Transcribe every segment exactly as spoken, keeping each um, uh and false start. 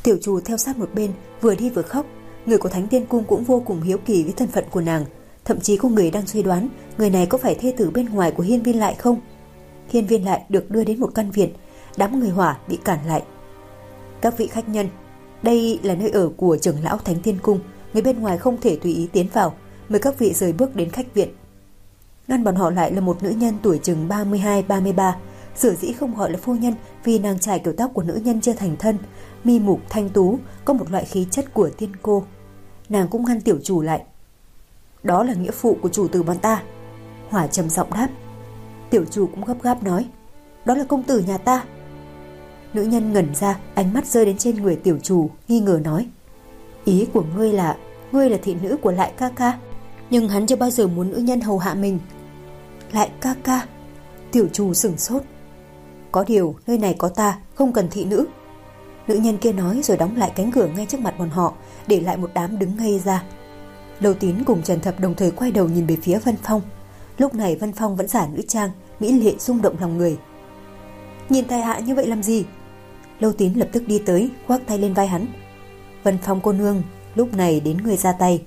Tiểu chủ theo sát một bên, vừa đi vừa khóc. Người của Thánh Tiên Cung cũng vô cùng hiếu kỳ với thân phận của nàng. Thậm chí có người đang suy đoán người này có phải thê tử bên ngoài của Hiên Viên Lại không. Hiên Viên Lại được đưa đến một căn viện. Đám người Hỏa bị cản lại. Các vị khách nhân, đây là nơi ở của trưởng lão Thánh Tiên Cung, người bên ngoài không thể tùy ý tiến vào, mời các vị rời bước đến khách viện. Ngăn bọn họ lại là một nữ nhân tuổi chừng ba mươi hai ba mươi ba. Sở dĩ không gọi là phu nhân vì nàng trải kiểu tóc của nữ nhân chưa thành thân, mi mục thanh tú, có một loại khí chất của tiên cô. Nàng cũng ngăn tiểu chủ lại. Đó là nghĩa phụ của chủ tử bọn ta. Hỏa trầm giọng đáp. Tiểu chủ cũng gấp gáp nói. Đó là công tử nhà ta. Nữ nhân ngẩn ra, ánh mắt rơi đến trên người tiểu chủ, nghi ngờ nói. Ý của ngươi là ngươi là thị nữ của Lại ca ca. Nhưng hắn chưa bao giờ muốn nữ nhân hầu hạ mình. Lại ca ca? Tiểu chủ sửng sốt. Có điều nơi này có ta, không cần thị nữ. Nữ nhân kia nói rồi đóng lại cánh cửa ngay trước mặt bọn họ, để lại một đám đứng ngây ra. Lâu Tín cùng Trần Thập đồng thời quay đầu nhìn về phía Vân Phong. Lúc này Vân Phong vẫn giả nữ trang, mỹ lệ rung động lòng người. Nhìn tài hạ như vậy làm gì? Lâu Tín lập tức đi tới, khoác tay lên vai hắn. Vân Phong cô nương, lúc này đến người ra tay.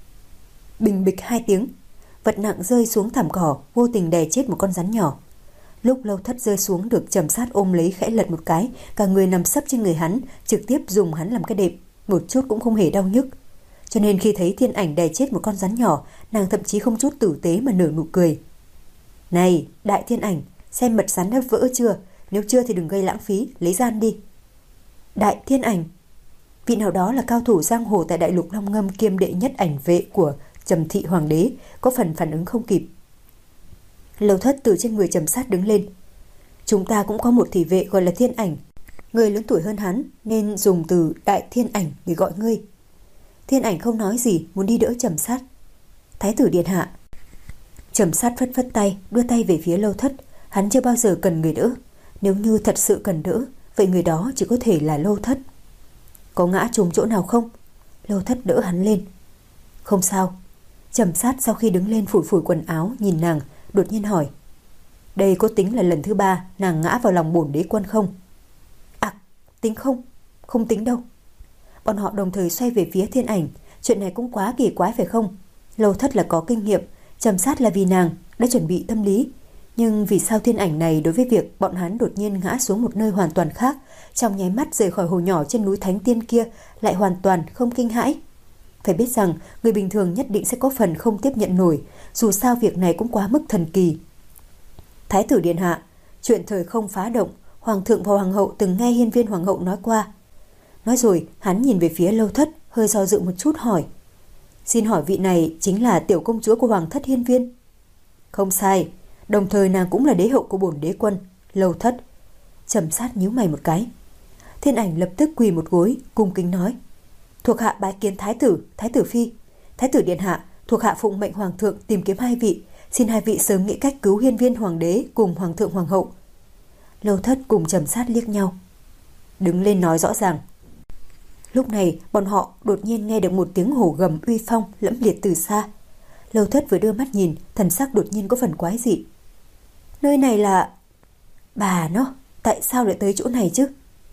Bình bịch hai tiếng, vật nặng rơi xuống thảm cỏ, vô tình đè chết một con rắn nhỏ. Lúc Lâu Thất rơi xuống được Trầm Sát ôm lấy khẽ lật một cái, cả người nằm sấp trên người hắn, trực tiếp dùng hắn làm cái đệm, một chút cũng không hề đau nhức. Cho nên khi thấy Thiên Ảnh đè chết một con rắn nhỏ, nàng thậm chí không chút tử tế mà nở nụ cười. Này, Đại Thiên Ảnh, xem mật rắn đã vỡ chưa? Nếu chưa thì đừng gây lãng phí, lấy gian đi. Đại Thiên Ảnh? Vị nào đó là cao thủ giang hồ tại Đại Lục Long Ngâm kiêm đệ nhất ảnh vệ của Trầm Thị Hoàng đế, có phần phản ứng không kịp. Lâu Thất từ trên người Trầm Sát đứng lên. Chúng ta cũng có một thị vệ gọi là Thiên Ảnh. Người lớn tuổi hơn hắn nên dùng từ Đại Thiên Ảnh để gọi ngươi. Thiên Ảnh không nói gì, muốn đi đỡ Trầm Sát. Thái tử điện hạ. Trầm Sát phất phất tay, đưa tay về phía Lâu Thất. Hắn chưa bao giờ cần người đỡ. Nếu như thật sự cần đỡ, vậy người đó chỉ có thể là Lâu Thất. Có ngã trùng chỗ nào không? Lâu Thất đỡ hắn lên. Không sao. Trầm Sát sau khi đứng lên phủi phủi quần áo, nhìn nàng, đột nhiên hỏi. Đây có tính là lần thứ ba nàng ngã vào lòng bổn đế quân không? À, tính không? Không tính đâu. Bọn họ đồng thời xoay về phía Thiên Ảnh. Chuyện này cũng quá kỳ quái phải không? Lâu Thất là có kinh nghiệm, Trầm Sát là vì nàng đã chuẩn bị tâm lý. Nhưng vì sao Thiên Ảnh này đối với việc bọn hắn đột nhiên ngã xuống một nơi hoàn toàn khác, trong nháy mắt rời khỏi hồ nhỏ trên núi Thánh Tiên kia, lại hoàn toàn không kinh hãi? Phải biết rằng người bình thường nhất định sẽ có phần không tiếp nhận nổi, dù sao việc này cũng quá mức thần kỳ. Thái tử điện hạ, chuyện thời không phá động, Hoàng thượng và Hoàng hậu từng nghe Hiên Viên Hoàng hậu nói qua. Nói rồi hắn nhìn về phía Lâu Thất, hơi do dự một chút hỏi. Xin hỏi vị này chính là tiểu công chúa của Hoàng thất Hiên Viên? Không sai, đồng thời nàng cũng là đế hậu của bổn đế quân, Lâu Thất. Trầm Sát nhíu mày một cái. Thiên Ảnh lập tức quỳ một gối, cung kính nói. Thuộc hạ bái kiến thái tử, thái tử phi. Thái tử điện hạ, thuộc hạ phụng mệnh hoàng thượng tìm kiếm hai vị, xin hai vị sớm nghĩ cách cứu Hiên Viên hoàng đế cùng hoàng thượng hoàng hậu. Lâu Thất cùng Trầm Sát liếc nhau. Đứng lên nói rõ ràng. Lúc này bọn họ đột nhiên nghe được một tiếng hổ gầm uy phong lẫm liệt từ xa. Lâu Thất vừa đưa mắt nhìn, thần sắc đột nhiên có phần quái dị. Nơi này là... Bà nó, tại sao lại tới chỗ này chứ?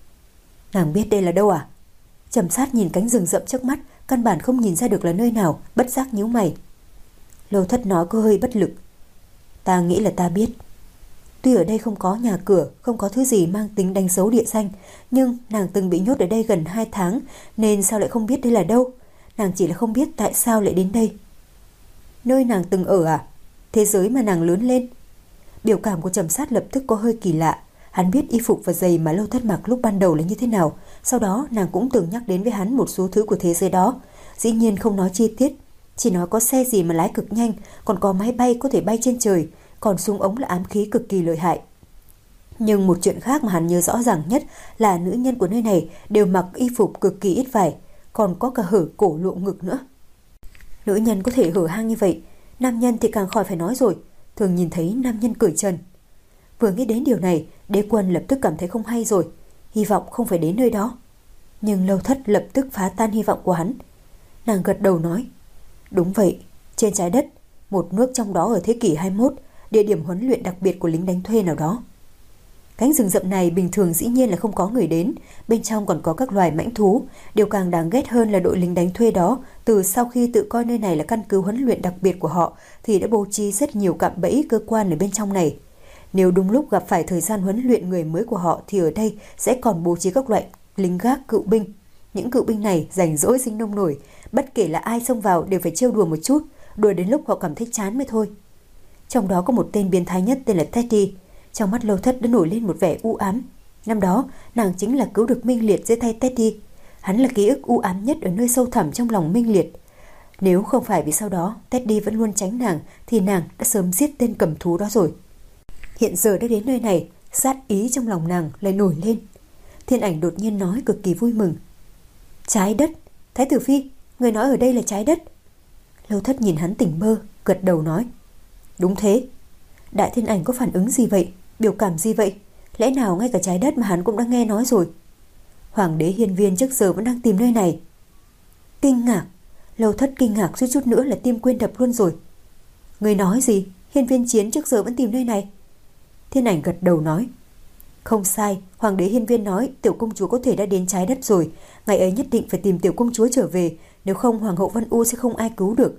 Nàng biết đây là đâu à? Trầm Sát nhìn cánh rừng rậm trước mắt, căn bản không nhìn ra được là nơi nào, bất giác nhíu mày. Lâu Thất nói có hơi bất lực. Ta nghĩ là ta biết. Tuy ở đây không có nhà cửa, không có thứ gì mang tính đánh dấu địa danh, nhưng nàng từng bị nhốt ở đây gần hai tháng, nên sao lại không biết đây là đâu? Nàng chỉ là không biết tại sao lại đến đây. Nơi nàng từng ở à? Thế giới mà nàng lớn lên? Biểu cảm của Trầm Sát lập tức có hơi kỳ lạ. Hắn biết y phục và giày mà Lâu Thất mặc lúc ban đầu là như thế nào. Sau đó nàng cũng từng nhắc đến với hắn một số thứ của thế giới đó. Dĩ nhiên không nói chi tiết, chỉ nói có xe gì mà lái cực nhanh, còn có máy bay có thể bay trên trời, còn súng ống là ám khí cực kỳ lợi hại. Nhưng một chuyện khác mà hắn nhớ rõ ràng nhất là nữ nhân của nơi này đều mặc y phục cực kỳ ít vải, còn có cả hở cổ lộ ngực nữa. Nữ nhân có thể hở hang như vậy, nam nhân thì càng khỏi phải nói rồi, thường nhìn thấy nam nhân cởi trần. Vừa nghĩ đến điều này, đế quân lập tức cảm thấy không hay rồi, hy vọng không phải đến nơi đó. Nhưng Lâu Thất lập tức phá tan hy vọng của hắn. Nàng gật đầu nói, đúng vậy, trên trái đất, một nước trong đó ở thế kỷ hai mươi mốt, địa điểm huấn luyện đặc biệt của lính đánh thuê nào đó. Cánh rừng rậm này bình thường dĩ nhiên là không có người đến, bên trong còn có các loài mãnh thú. Điều càng đáng ghét hơn là đội lính đánh thuê đó, từ sau khi tự coi nơi này là căn cứ huấn luyện đặc biệt của họ thì đã bố trí rất nhiều cạm bẫy cơ quan ở bên trong này. Nếu đúng lúc gặp phải thời gian huấn luyện người mới của họ thì ở đây sẽ còn bố trí các loại lính gác cựu binh. Những cựu binh này rảnh rỗi sinh nông nổi, bất kể là ai xông vào đều phải trêu đùa một chút, đùa đến lúc họ cảm thấy chán mới thôi. Trong đó có một tên biến thái nhất tên là Teddy. Trong mắt Lâu Thất đã nổi lên một vẻ u ám. Năm đó, nàng chính là cứu được Minh Liệt dưới tay Teddy. Hắn là ký ức u ám nhất ở nơi sâu thẳm trong lòng Minh Liệt. Nếu không phải vì sau đó Teddy vẫn luôn tránh nàng thì nàng đã sớm giết tên cầm thú đó rồi. Hiện giờ đã đến nơi này, sát ý trong lòng nàng lại nổi lên. Thiên Ảnh đột nhiên nói cực kỳ vui mừng. Trái đất, Thái tử Phi, người nói ở đây là trái đất. Lâu Thất nhìn hắn tỉnh bơ, gật đầu nói. Đúng thế. Đại Thiên Ảnh có phản ứng gì vậy? Biểu cảm gì vậy? Lẽ nào ngay cả trái đất mà hắn cũng đã nghe nói rồi? Hoàng đế Hiên Viên trước giờ vẫn đang tìm nơi này. Kinh ngạc. Lâu Thất kinh ngạc suýt chút nữa là tim quên đập luôn rồi. Người nói gì? Hiên Viên Chiến trước giờ vẫn tìm nơi này. Thiên Ảnh gật đầu nói. Không sai, Hoàng đế Hiên Viên nói tiểu công chúa có thể đã đến trái đất rồi. Ngày ấy nhất định phải tìm tiểu công chúa trở về, nếu không Hoàng hậu Vân U sẽ không ai cứu được.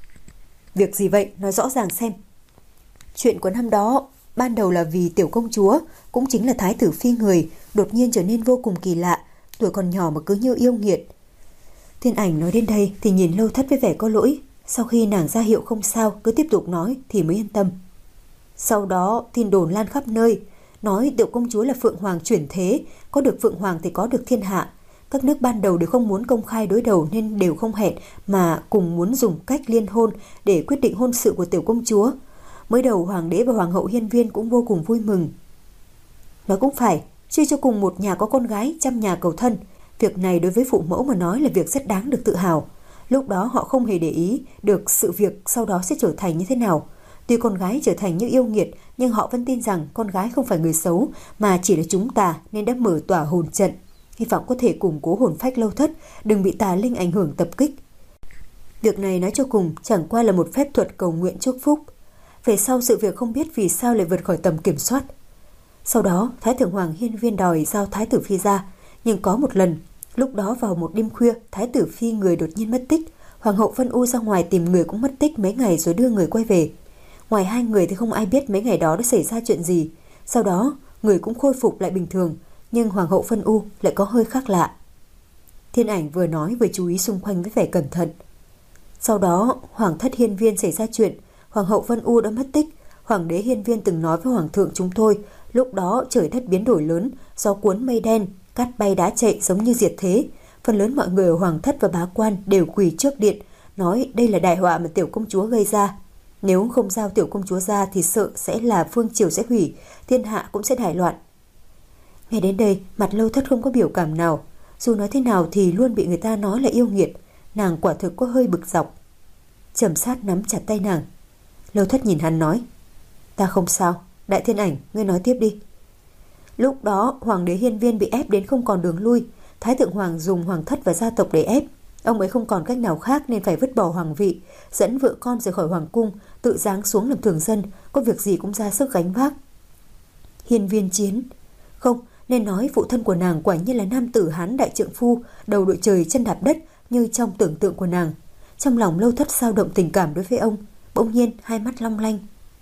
Việc gì vậy? Nói rõ ràng xem. Chuyện của năm đó ban đầu là vì tiểu công chúa, cũng chính là Thái tử Phi người, đột nhiên trở nên vô cùng kỳ lạ, tuổi còn nhỏ mà cứ như yêu nghiệt. Thiên Ảnh nói đến đây thì nhìn Lâu Thất với vẻ có lỗi. Sau khi nàng ra hiệu không sao, cứ tiếp tục nói thì mới yên tâm. Sau đó tin đồn lan khắp nơi, nói tiểu công chúa là Phượng Hoàng chuyển thế, có được Phượng Hoàng thì có được thiên hạ. Các nước ban đầu đều không muốn công khai đối đầu nên đều không hẹn, mà cùng muốn dùng cách liên hôn để quyết định hôn sự của tiểu công chúa. Mới đầu Hoàng đế và Hoàng hậu Hiên Viên cũng vô cùng vui mừng. Nói cũng phải, suy cho cùng một nhà có con gái, trăm nhà cầu thân. Việc này đối với phụ mẫu mà nói là việc rất đáng được tự hào. Lúc đó họ không hề để ý được sự việc sau đó sẽ trở thành như thế nào. Tuy con gái trở thành như yêu nghiệt, nhưng họ vẫn tin rằng con gái không phải người xấu, mà chỉ là chúng tà nên đã mở tỏa hồn trận. Hy vọng có thể củng cố hồn phách Lâu Thất, đừng bị tà linh ảnh hưởng tập kích. Việc này nói cho cùng chẳng qua là một phép thuật cầu nguyện chúc phúc. Về sau sự việc không biết vì sao lại vượt khỏi tầm kiểm soát. Sau đó Thái thượng Hoàng Hiên Viên đòi giao Thái tử Phi ra, nhưng có một lần, lúc đó vào một đêm khuya, Thái tử Phi người đột nhiên mất tích. Hoàng hậu Vân U ra ngoài tìm người cũng mất tích mấy ngày rồi đưa người quay về. Ngoài hai người thì không ai biết mấy ngày đó đã xảy ra chuyện gì. Sau đó người cũng khôi phục lại bình thường, nhưng Hoàng hậu Vân U lại có hơi khác lạ. Thiên Ảnh vừa nói vừa chú ý xung quanh với vẻ cẩn thận. Sau đó Hoàng thất Hiên Viên xảy ra chuyện, Hoàng hậu Vân U đã mất tích. Hoàng đế Hiên Viên từng nói với Hoàng thượng chúng tôi, lúc đó trời đất biến đổi lớn, gió cuốn mây đen, cát bay đá chạy giống như diệt thế. Phần lớn mọi người ở Hoàng thất và bá quan đều quỳ trước điện, nói đây là đại họa mà tiểu công chúa gây ra. Nếu không giao tiểu công chúa ra thì sợ sẽ là phương triều sẽ hủy, thiên hạ cũng sẽ đại loạn. Nghe đến đây, mặt Lâu Thất không có biểu cảm nào. Dù nói thế nào thì luôn bị người ta nói là yêu nghiệt. Nàng quả thực có hơi bực dọc. Trầm Sát nắm chặt tay nàng. Lâu Thất nhìn hắn nói. Ta không sao, Đại Thiên Ảnh, ngươi nói tiếp đi. Lúc đó Hoàng đế Hiên Viên bị ép đến không còn đường lui. Thái thượng Hoàng dùng Hoàng thất và gia tộc để ép. Ông ấy không còn cách nào khác nên phải vứt bỏ hoàng vị, dẫn vợ con rời khỏi hoàng cung, tự giáng xuống làm thường dân, có việc gì cũng ra sức gánh vác. Hiên Viên Chiến, không, nên nói phụ thân của nàng quả nhiên là nam tử Hán đại trượng phu, đầu đội trời chân đạp đất như trong tưởng tượng của nàng. Trong lòng Lâu Thất dao động tình cảm đối với ông, bỗng nhiên hai mắt long lanh.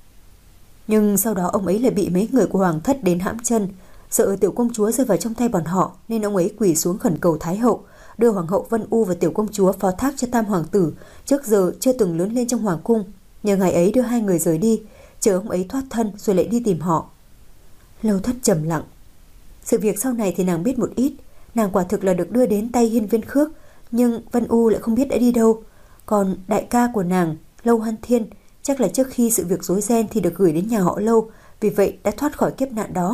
Nhưng sau đó ông ấy lại bị mấy người của Hoàng thất đến hãm chân, sợ tiểu công chúa rơi vào trong tay bọn họ nên ông ấy quỳ xuống khẩn cầu Thái hậu đưa Hoàng hậu Vân U và tiểu công chúa phó thác cho tam hoàng tử, trước giờ chưa từng lớn lên trong hoàng cung, nhờ ngày ấy đưa hai người rời đi, chờ ông ấy thoát thân rồi lại đi tìm họ. Lâu Thất trầm lặng. Sự việc sau này thì nàng biết một ít. Nàng quả thực là được đưa đến tay Hiên Viên Khước, nhưng Vân U lại không biết đã đi đâu. Còn đại ca của nàng, Lâu Hân Thiên, chắc là trước khi sự việc rối ren thì được gửi đến nhà họ Lâu, vì vậy đã thoát khỏi kiếp nạn đó.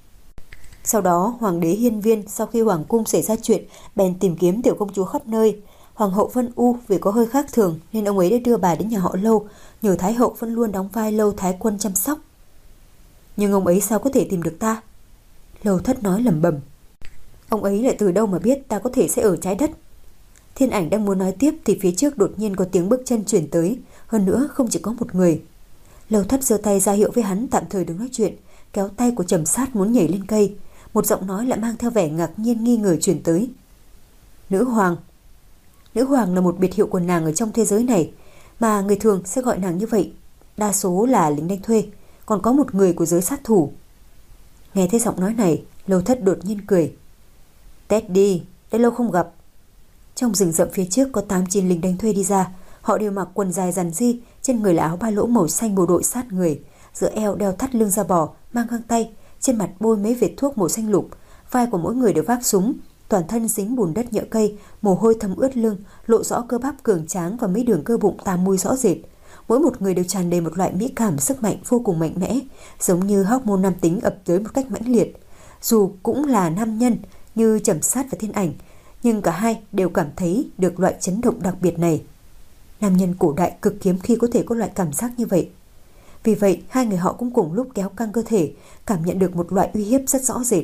Sau đó Hoàng đế Hiên Viên sau khi hoàng cung xảy ra chuyện bèn tìm kiếm tiểu công chúa khắp nơi. Hoàng hậu Vân U vì có hơi khác thường nên ông ấy đã đưa bà đến nhà họ Lâu, nhờ Thái hậu vẫn luôn đóng vai Lâu Thái quân chăm sóc. Nhưng ông ấy sao có thể tìm được ta? Lâu Thất nói lẩm bẩm. Ông ấy lại từ đâu mà biết ta có thể sẽ ở trái đất? Thiên Ảnh đang muốn nói tiếp thì phía trước đột nhiên có tiếng bước chân chuyển tới, hơn nữa không chỉ có một người. Lâu Thất giơ tay ra hiệu với hắn tạm thời đừng nói chuyện, kéo tay của Trầm Sát muốn nhảy lên cây. Một giọng nói lại mang theo vẻ ngạc nhiên nghi ngờ truyền tới. Nữ hoàng. Nữ hoàng là một biệt hiệu của nàng ở trong thế giới này, mà người thường sẽ gọi nàng như vậy. Đa số là lính đánh thuê, còn có một người của giới sát thủ. Nghe thấy giọng nói này, Lâu Thất đột nhiên cười. Teddy, đã lâu không gặp. Trong rừng rậm phía trước có tám chín lính đánh thuê đi ra. Họ đều mặc quần dài rằn ri, trên người là áo ba lỗ màu xanh bộ đội sát người, giữa eo đeo thắt lưng da bò, mang găng tay, trên mặt bôi mấy vệt thuốc màu xanh lục. Vai của mỗi người đều vác súng, toàn thân dính bùn đất nhựa cây, mồ hôi thấm ướt lưng, lộ rõ cơ bắp cường tráng và mấy đường cơ bụng tàm mùi rõ rệt. Mỗi một người đều tràn đầy một loại mỹ cảm sức mạnh vô cùng mạnh mẽ, giống như hormone nam tính ập tới một cách mãnh liệt. Dù cũng là nam nhân như Trầm Sát và Thiên Ảnh, nhưng cả hai đều cảm thấy được loại chấn động đặc biệt này. Nam nhân cổ đại cực hiếm khi có thể có loại cảm giác như vậy. Vì vậy, hai người họ cũng cùng lúc kéo căng cơ thể, cảm nhận được một loại uy hiếp rất rõ rệt.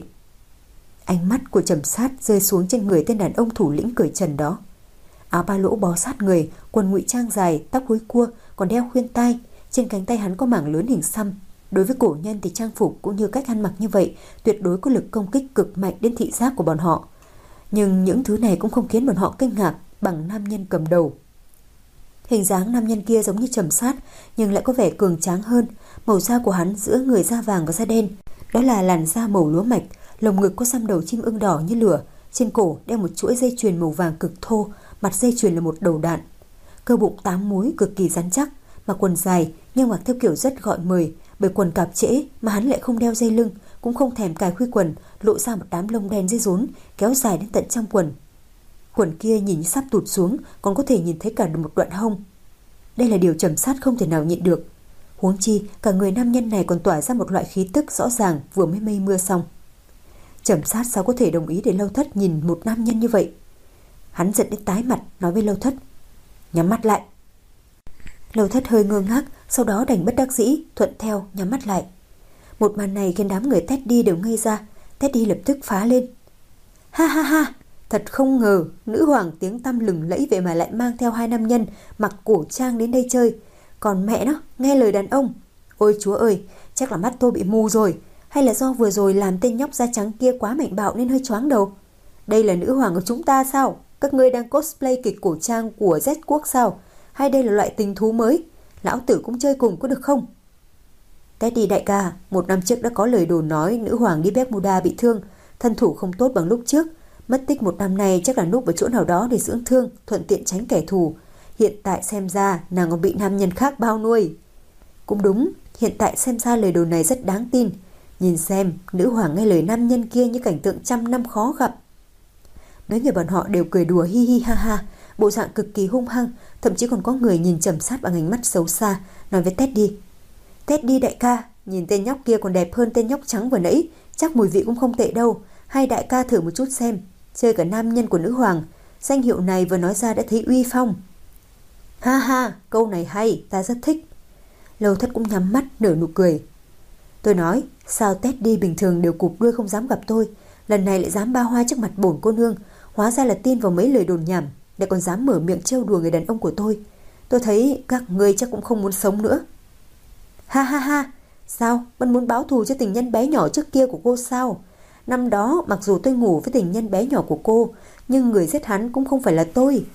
Ánh mắt của Trầm Sát rơi xuống trên người tên đàn ông thủ lĩnh cởi trần đó. Áo ba lỗ bó sát người, quần ngụy trang dài, tóc húi cua, còn đeo khuyên tai. Trên cánh tay hắn có mảng lớn hình xăm. Đối với cổ nhân thì trang phục cũng như cách ăn mặc như vậy tuyệt đối có lực công kích cực mạnh đến thị giác của bọn họ. Nhưng những thứ này cũng không khiến bọn họ kinh ngạc bằng nam nhân cầm đầu. Hình dáng nam nhân kia giống như Trầm Sát, nhưng lại có vẻ cường tráng hơn. Màu da của hắn giữa người da vàng và da đen, đó là làn da màu lúa mạch. Lồng ngực có xăm đầu chim ưng đỏ như lửa, trên cổ đeo một chuỗi dây chuyền màu vàng cực thô, mặt dây chuyền là một đầu đạn. Cơ bụng tám múi cực kỳ rắn chắc, mặc quần dài nhưng mặc theo kiểu rất gọi mời, bởi quần cạp trễ mà hắn lại không đeo dây lưng, cũng không thèm cài khuy quần, lộ ra một đám lông đen dây rốn kéo dài đến tận trong quần. Quần kia nhìn như sắp tụt xuống, còn có thể nhìn thấy cả một đoạn hông. Đây là điều Trầm Sát không thể nào nhịn được. Huống chi cả người nam nhân này còn tỏa ra một loại khí tức rõ ràng vừa mới mây mưa xong. Trầm Sát sao có thể đồng ý để Lâu Thất nhìn một nam nhân như vậy? Hắn giận đến tái mặt, nói với Lâu Thất: nhắm mắt lại. Lâu Thất hơi ngơ ngác, sau đó đành bất đắc dĩ thuận theo nhắm mắt lại. Một màn này khiến đám người Teddy đều ngây ra. Teddy lập tức phá lên: ha ha ha, thật không ngờ nữ hoàng tiếng tăm lừng lẫy vậy mà lại mang theo hai nam nhân mặc cổ trang đến đây chơi. Còn mẹ nó nghe lời đàn ông. Ôi chúa ơi, chắc là mắt tôi bị mù rồi, hay là do vừa rồi làm tên nhóc da trắng kia quá mạnh bạo nên hơi choáng đầu. Đây là nữ hoàng của chúng ta sao? Các ngươi đang cosplay kịch cổ trang của Z quốc sao? Hay đây là loại tình thú mới? Lão tử cũng chơi cùng có được không? Teddy đại ca, một năm trước đã có lời đồn nói nữ hoàng đi Bermuda bị thương, thân thủ không tốt bằng lúc trước. Mất tích một năm nay chắc là núp ở chỗ nào đó để dưỡng thương, thuận tiện tránh kẻ thù. Hiện tại xem ra nàng còn bị nam nhân khác bao nuôi. Cũng đúng, hiện tại xem ra lời đồn này rất đáng tin. Nhìn xem, nữ hoàng nghe lời nam nhân kia như cảnh tượng trăm năm khó gặp. Mấy người bọn họ đều cười đùa hi hi ha ha, bộ dạng cực kỳ hung hăng, thậm chí còn có người nhìn Trầm Sát bằng ánh mắt xấu xa, nói với Teddy: Teddy đại ca, nhìn tên nhóc kia còn đẹp hơn tên nhóc trắng vừa nãy, chắc mùi vị cũng không tệ đâu, hay đại ca thử một chút xem, chơi cả nam nhân của nữ hoàng, danh hiệu này vừa nói ra đã thấy uy phong. Ha ha, câu này hay, ta rất thích. Lâu Thất cũng nhắm mắt nở nụ cười. Tôi nói, sao Teddy bình thường đều cụp đuôi không dám gặp tôi, lần này lại dám ba hoa trước mặt bổn cô nương, hóa ra là tin vào mấy lời đồn nhảm, lại còn dám mở miệng trêu đùa người đàn ông của tôi. Tôi thấy các ngươi chắc cũng không muốn sống nữa. Ha ha ha, sao, vẫn muốn báo thù cho tình nhân bé nhỏ trước kia của cô sao? Năm đó mặc dù tôi ngủ với tình nhân bé nhỏ của cô, nhưng người giết hắn cũng không phải là tôi.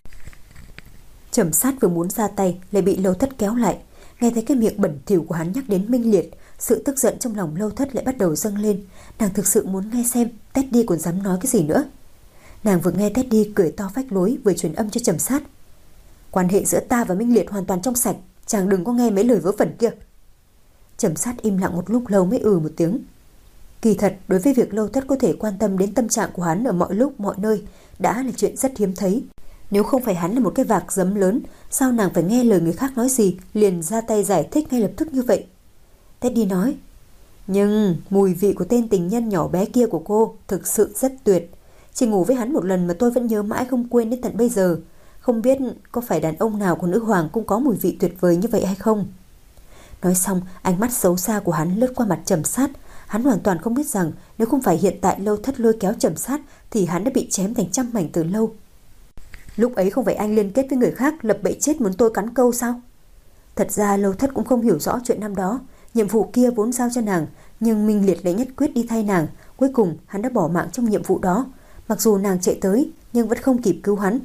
Trầm Sát vừa muốn ra tay lại bị Lâu Thất kéo lại. Nghe thấy cái miệng bẩn thỉu của hắn nhắc đến Minh Liệt, sự tức giận trong lòng Lâu Thất lại bắt đầu dâng lên. Nàng thực sự muốn nghe xem Teddy còn dám nói cái gì nữa. Nàng vừa nghe Teddy cười to phách lối, vừa truyền âm cho Trầm Sát: quan hệ giữa ta và Minh Liệt hoàn toàn trong sạch, chàng đừng có nghe mấy lời vớ vẩn kia. Trầm Sát im lặng một lúc lâu mới ừ một tiếng. Kỳ thật, đối với việc Lâu Thất có thể quan tâm đến tâm trạng của hắn ở mọi lúc mọi nơi đã là chuyện rất hiếm thấy. Nếu không phải hắn là một cái vạc giấm lớn, sao nàng phải nghe lời người khác nói gì liền ra tay giải thích ngay lập tức như vậy? Teddy nói: nhưng mùi vị của tên tình nhân nhỏ bé kia của cô thực sự rất tuyệt. Chỉ ngủ với hắn một lần mà tôi vẫn nhớ mãi không quên đến tận bây giờ. Không biết có phải đàn ông nào của nữ hoàng cũng có mùi vị tuyệt vời như vậy hay không? Nói xong, ánh mắt xấu xa của hắn lướt qua mặt Trầm Sát. Hắn hoàn toàn không biết rằng nếu không phải hiện tại Lâu Thất lôi kéo Trầm Sát thì hắn đã bị chém thành trăm mảnh từ lâu. Lúc ấy không phải anh liên kết với người khác lập bẫy chết muốn tôi cắn câu sao? Thật ra Lâu Thất cũng không hiểu rõ chuyện năm đó. Nhiệm vụ kia vốn giao cho nàng, Nhưng Minh Liệt lại nhất quyết đi thay nàng. Cuối cùng hắn đã bỏ mạng trong nhiệm vụ đó. Mặc dù nàng chạy tới nhưng vẫn không kịp cứu hắn.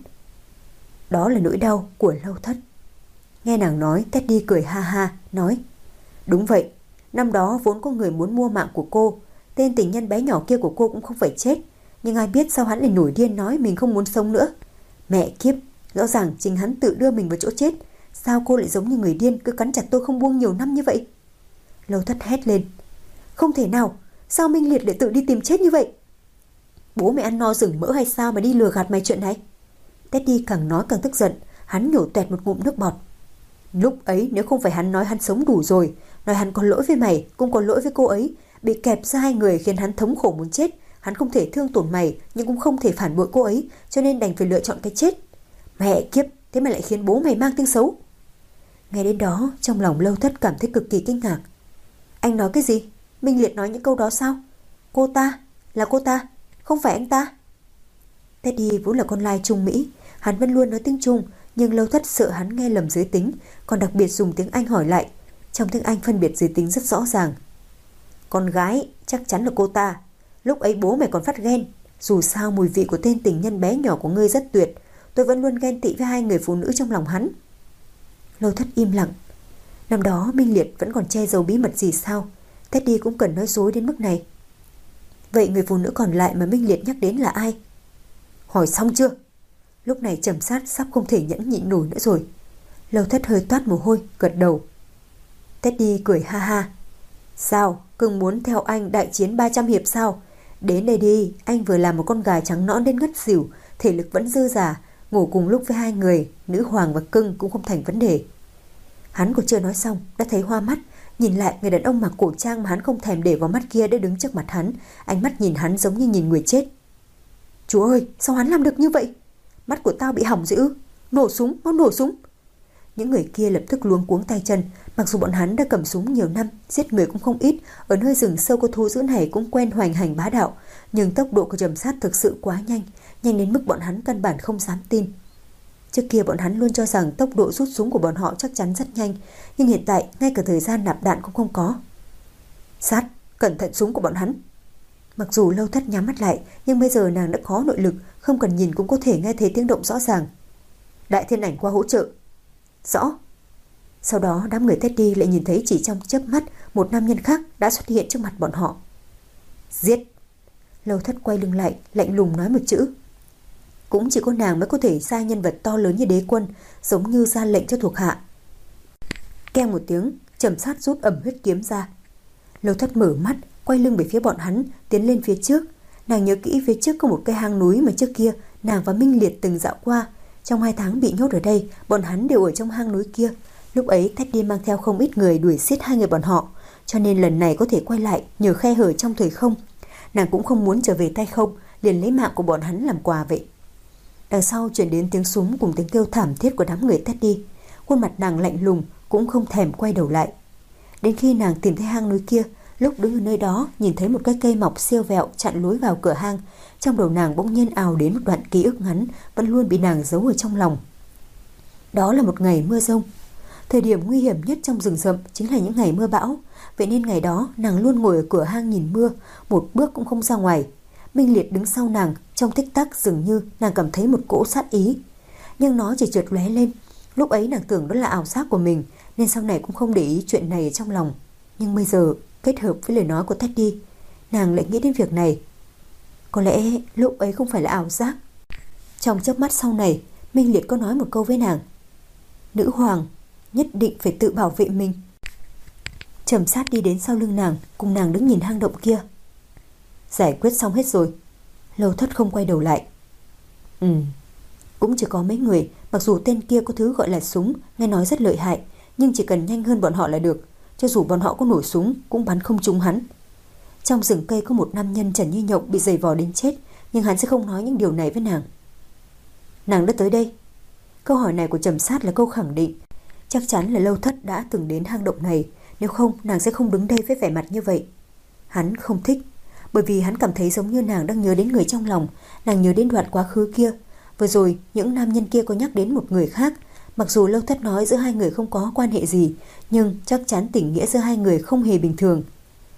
Đó là nỗi đau của Lâu Thất. Nghe nàng nói, Teddy cười ha ha, nói: Đúng vậy, năm đó vốn có người muốn mua mạng của cô. Tên tình nhân bé nhỏ kia của cô cũng không phải chết, nhưng ai biết sao hắn lại nổi điên nói mình không muốn sống nữa. Mẹ kiếp, rõ ràng chính hắn tự đưa mình vào chỗ chết. Sao cô lại giống như người điên cứ cắn chặt tôi không buông nhiều năm như vậy? Lâu Thất hét lên: Không thể nào, sao Minh Liệt lại tự đi tìm chết như vậy? Bố mày ăn no rừng mỡ hay sao mà đi lừa gạt mày chuyện này? Teddy càng nói càng tức giận. Hắn nhổ toẹt một ngụm nước bọt. Lúc ấy nếu không phải hắn nói hắn sống đủ rồi, nói hắn có lỗi với mày, cũng có lỗi với cô ấy, bị kẹp giữa hai người khiến hắn thống khổ muốn chết. Hắn không thể thương tổn mày, nhưng cũng không thể phản bội cô ấy, cho nên đành phải lựa chọn cái chết. Mẹ kiếp, thế mà lại khiến bố mày mang tiếng xấu. Nghe đến đó, trong lòng Lâu Thất cảm thấy cực kỳ kinh ngạc. Anh nói cái gì? Minh Liệt nói những câu đó sao? Cô ta? Là cô ta? Không phải anh ta? Teddy vốn là con lai Trung Mỹ, hắn vẫn luôn nói tiếng Trung, nhưng Lâu Thất sợ hắn nghe lầm giới tính, còn đặc biệt dùng tiếng Anh hỏi lại. Trong tiếng Anh phân biệt giới tính rất rõ ràng. Con gái, chắc chắn là cô ta. Lúc ấy bố mày còn phát ghen. Dù sao mùi vị của tên tình nhân bé nhỏ của ngươi rất tuyệt. Tôi vẫn luôn ghen tị với hai người phụ nữ trong lòng hắn. Lâu Thất im lặng. Năm đó Minh Liệt vẫn còn che giấu bí mật gì sao? Teddy cũng cần nói dối đến mức này. Vậy người phụ nữ còn lại mà Minh Liệt nhắc đến là ai? Hỏi xong chưa? Lúc này Trầm Sát sắp không thể nhẫn nhịn nổi nữa rồi. Lâu Thất hơi toát mồ hôi, gật đầu. Teddy cười ha ha. Sao, cưng muốn theo anh đại chiến ba trăm hiệp sao? Đến đây đi, anh vừa làm một con gà trắng nõn đến ngất xỉu, thể lực vẫn dư dả, ngủ cùng lúc với hai người, nữ hoàng và cưng cũng không thành vấn đề. Hắn còn chưa nói xong, đã thấy hoa mắt, nhìn lại người đàn ông mặc cổ trang mà hắn không thèm để vào mắt kia đã đứng trước mặt hắn, ánh mắt nhìn hắn giống như nhìn người chết. Chúa ơi, sao hắn làm được như vậy? Mắt của tao bị hỏng rồi ư? Nổ súng, mau nổ súng. Những người kia lập tức luống cuống tay chân. Mặc dù bọn hắn đã cầm súng nhiều năm, giết người cũng không ít, ở nơi rừng sâu có thú dữ này cũng quen hoành hành bá đạo, nhưng tốc độ của Trầm Sát thực sự quá nhanh, nhanh đến mức bọn hắn căn bản không dám tin. Trước kia bọn hắn luôn cho rằng tốc độ rút súng của bọn họ chắc chắn rất nhanh, nhưng hiện tại ngay cả thời gian nạp đạn cũng không có. Sát, cẩn thận súng của bọn hắn. Mặc dù Lâu Thất nhắm mắt lại, nhưng bây giờ nàng đã có nội lực, không cần nhìn cũng có thể nghe thấy tiếng động rõ ràng. Đại Thiên Ảnh qua hỗ trợ. Rõ. Sau đó đám người Teddy lại nhìn thấy chỉ trong chớp mắt một nam nhân khác đã xuất hiện trước mặt bọn họ. Giết. Lâu Thất quay lưng lại, lạnh lùng nói một chữ. Cũng chỉ có nàng mới có thể sai nhân vật to lớn như đế quân, giống như ra lệnh cho thuộc hạ. Keng một tiếng, Trầm Sát rút ẩm huyết kiếm ra. Lâu Thất mở mắt, quay lưng về phía bọn hắn, tiến lên phía trước. Nàng nhớ kỹ phía trước có một cái hang núi mà trước kia nàng và Minh Liệt từng dạo qua. Trong hai tháng bị nhốt ở đây, bọn hắn đều ở trong hang núi kia. Lúc ấy Teddy mang theo không ít người đuổi giết hai người bọn họ, cho nên lần này có thể quay lại nhờ khe hở trong thời không. Nàng cũng không muốn trở về tay không, liền lấy mạng của bọn hắn làm quà vậy. Đằng sau truyền đến tiếng súng cùng tiếng kêu thảm thiết của đám người Teddy. Khuôn mặt nàng lạnh lùng, cũng không thèm quay đầu lại. Đến khi nàng tìm thấy hang núi kia, lúc đứng ở nơi đó nhìn thấy một cái cây mọc siêu vẹo chặn lối vào cửa hang, trong đầu nàng bỗng nhiên ào đến một đoạn ký ức ngắn vẫn luôn bị nàng giấu ở trong lòng. Đó là một ngày mưa rông. Thời điểm nguy hiểm nhất trong rừng rậm chính là những ngày mưa bão. Vậy nên ngày đó nàng luôn ngồi ở cửa hang nhìn mưa, một bước cũng không ra ngoài. Minh Liệt đứng sau nàng, trong tích tắc dường như nàng cảm thấy một cỗ sát ý, nhưng nó chỉ chợt lóe lên. Lúc ấy nàng tưởng đó là ảo giác của mình, nên sau này cũng không để ý chuyện này ở trong lòng. Nhưng bây giờ kết hợp với lời nói của Teddy, nàng lại nghĩ đến việc này. Có lẽ lúc ấy không phải là ảo giác. Trong chớp mắt sau này, Minh Liệt có nói một câu với nàng. Nữ hoàng nhất định phải tự bảo vệ mình. Trầm Sát đi đến sau lưng nàng, cùng nàng đứng nhìn hang động kia. Giải quyết xong hết rồi. Lâu Thất không quay đầu lại. Ừ, cũng chỉ có mấy người. Mặc dù tên kia có thứ gọi là súng, nghe nói rất lợi hại, nhưng chỉ cần nhanh hơn bọn họ là được. Cho dù bọn họ có nổ súng cũng bắn không trúng hắn. Trong rừng cây có một nam nhân trần như nhộng bị giày vò đến chết, nhưng hắn sẽ không nói những điều này với nàng. Nàng đã tới đây. Câu hỏi này của Trầm Sát là câu khẳng định. Chắc chắn là Lâu Thất đã từng đến hang động này, nếu không nàng sẽ không đứng đây với vẻ mặt như vậy. Hắn không thích, bởi vì hắn cảm thấy giống như nàng đang nhớ đến người trong lòng. Nàng nhớ đến đoạn quá khứ kia. Vừa rồi những nam nhân kia có nhắc đến một người khác. Mặc dù Lâu Thất nói giữa hai người không có quan hệ gì, nhưng chắc chắn tình nghĩa giữa hai người không hề bình thường.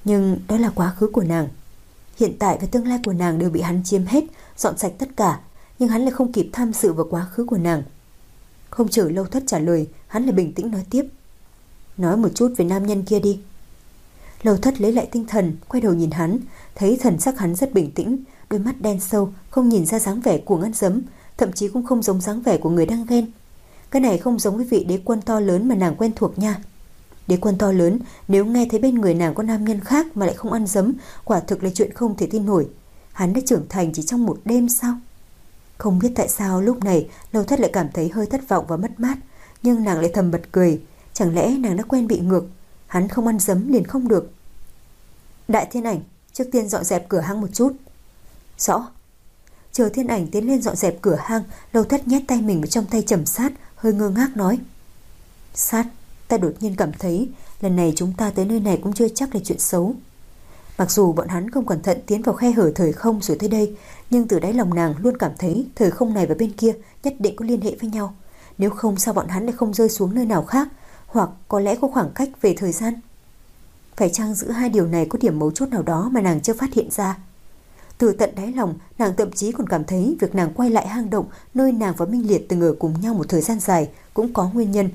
Nhưng đó là quá khứ của nàng. Hiện tại và tương lai của nàng đều bị hắn chiếm hết, dọn sạch tất cả. Nhưng hắn lại không kịp tham dự vào quá khứ của nàng. Không chờ Lâu Thất trả lời, hắn lại bình tĩnh nói tiếp. Nói một chút về nam nhân kia đi. Lâu Thất lấy lại tinh thần, quay đầu nhìn hắn, thấy thần sắc hắn rất bình tĩnh, đôi mắt đen sâu, không nhìn ra dáng vẻ cuồng ăn dấm, thậm chí cũng không giống dáng vẻ của người đang ghen. Cái này không giống với vị đế quân to lớn mà nàng quen thuộc nha. Đế quân to lớn, nếu nghe thấy bên người nàng có nam nhân khác mà lại không ăn dấm, quả thực là chuyện không thể tin nổi. Hắn đã trưởng thành chỉ trong một đêm sao? Không biết tại sao lúc này Lâu Thất lại cảm thấy hơi thất vọng và mất mát, nhưng nàng lại thầm bật cười. Chẳng lẽ nàng đã quen bị ngược? Hắn không ăn dấm liền không được. Đại Thiên Ảnh, trước tiên dọn dẹp cửa hang một chút. Rõ. Chờ Thiên Ảnh tiến lên dọn dẹp cửa hang, Lâu Thất nhét tay mình vào trong tay Trầm Sát, hơi ngơ ngác nói. Sát, ta đột nhiên cảm thấy lần này chúng ta tới nơi này cũng chưa chắc là chuyện xấu. Mặc dù bọn hắn không cẩn thận tiến vào khe hở thời không rồi tới đây, nhưng từ đáy lòng nàng luôn cảm thấy thời không này và bên kia nhất định có liên hệ với nhau. Nếu không sao bọn hắn lại không rơi xuống nơi nào khác, hoặc có lẽ có khoảng cách về thời gian. Phải chăng giữa hai điều này có điểm mấu chốt nào đó mà nàng chưa phát hiện ra? Từ tận đáy lòng, nàng thậm chí còn cảm thấy việc nàng quay lại hang động nơi nàng và Minh Liệt từng ở cùng nhau một thời gian dài cũng có nguyên nhân.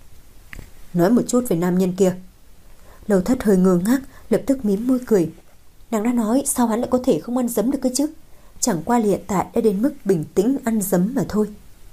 Nói một chút về nam nhân kia. Lâu Thất hơi ngơ ngác, lập tức mím môi cười. Nàng đã nói sao hắn lại có thể không ăn dấm được cơ chứ? Chẳng qua là hiện tại đã đến mức bình tĩnh ăn dấm mà thôi.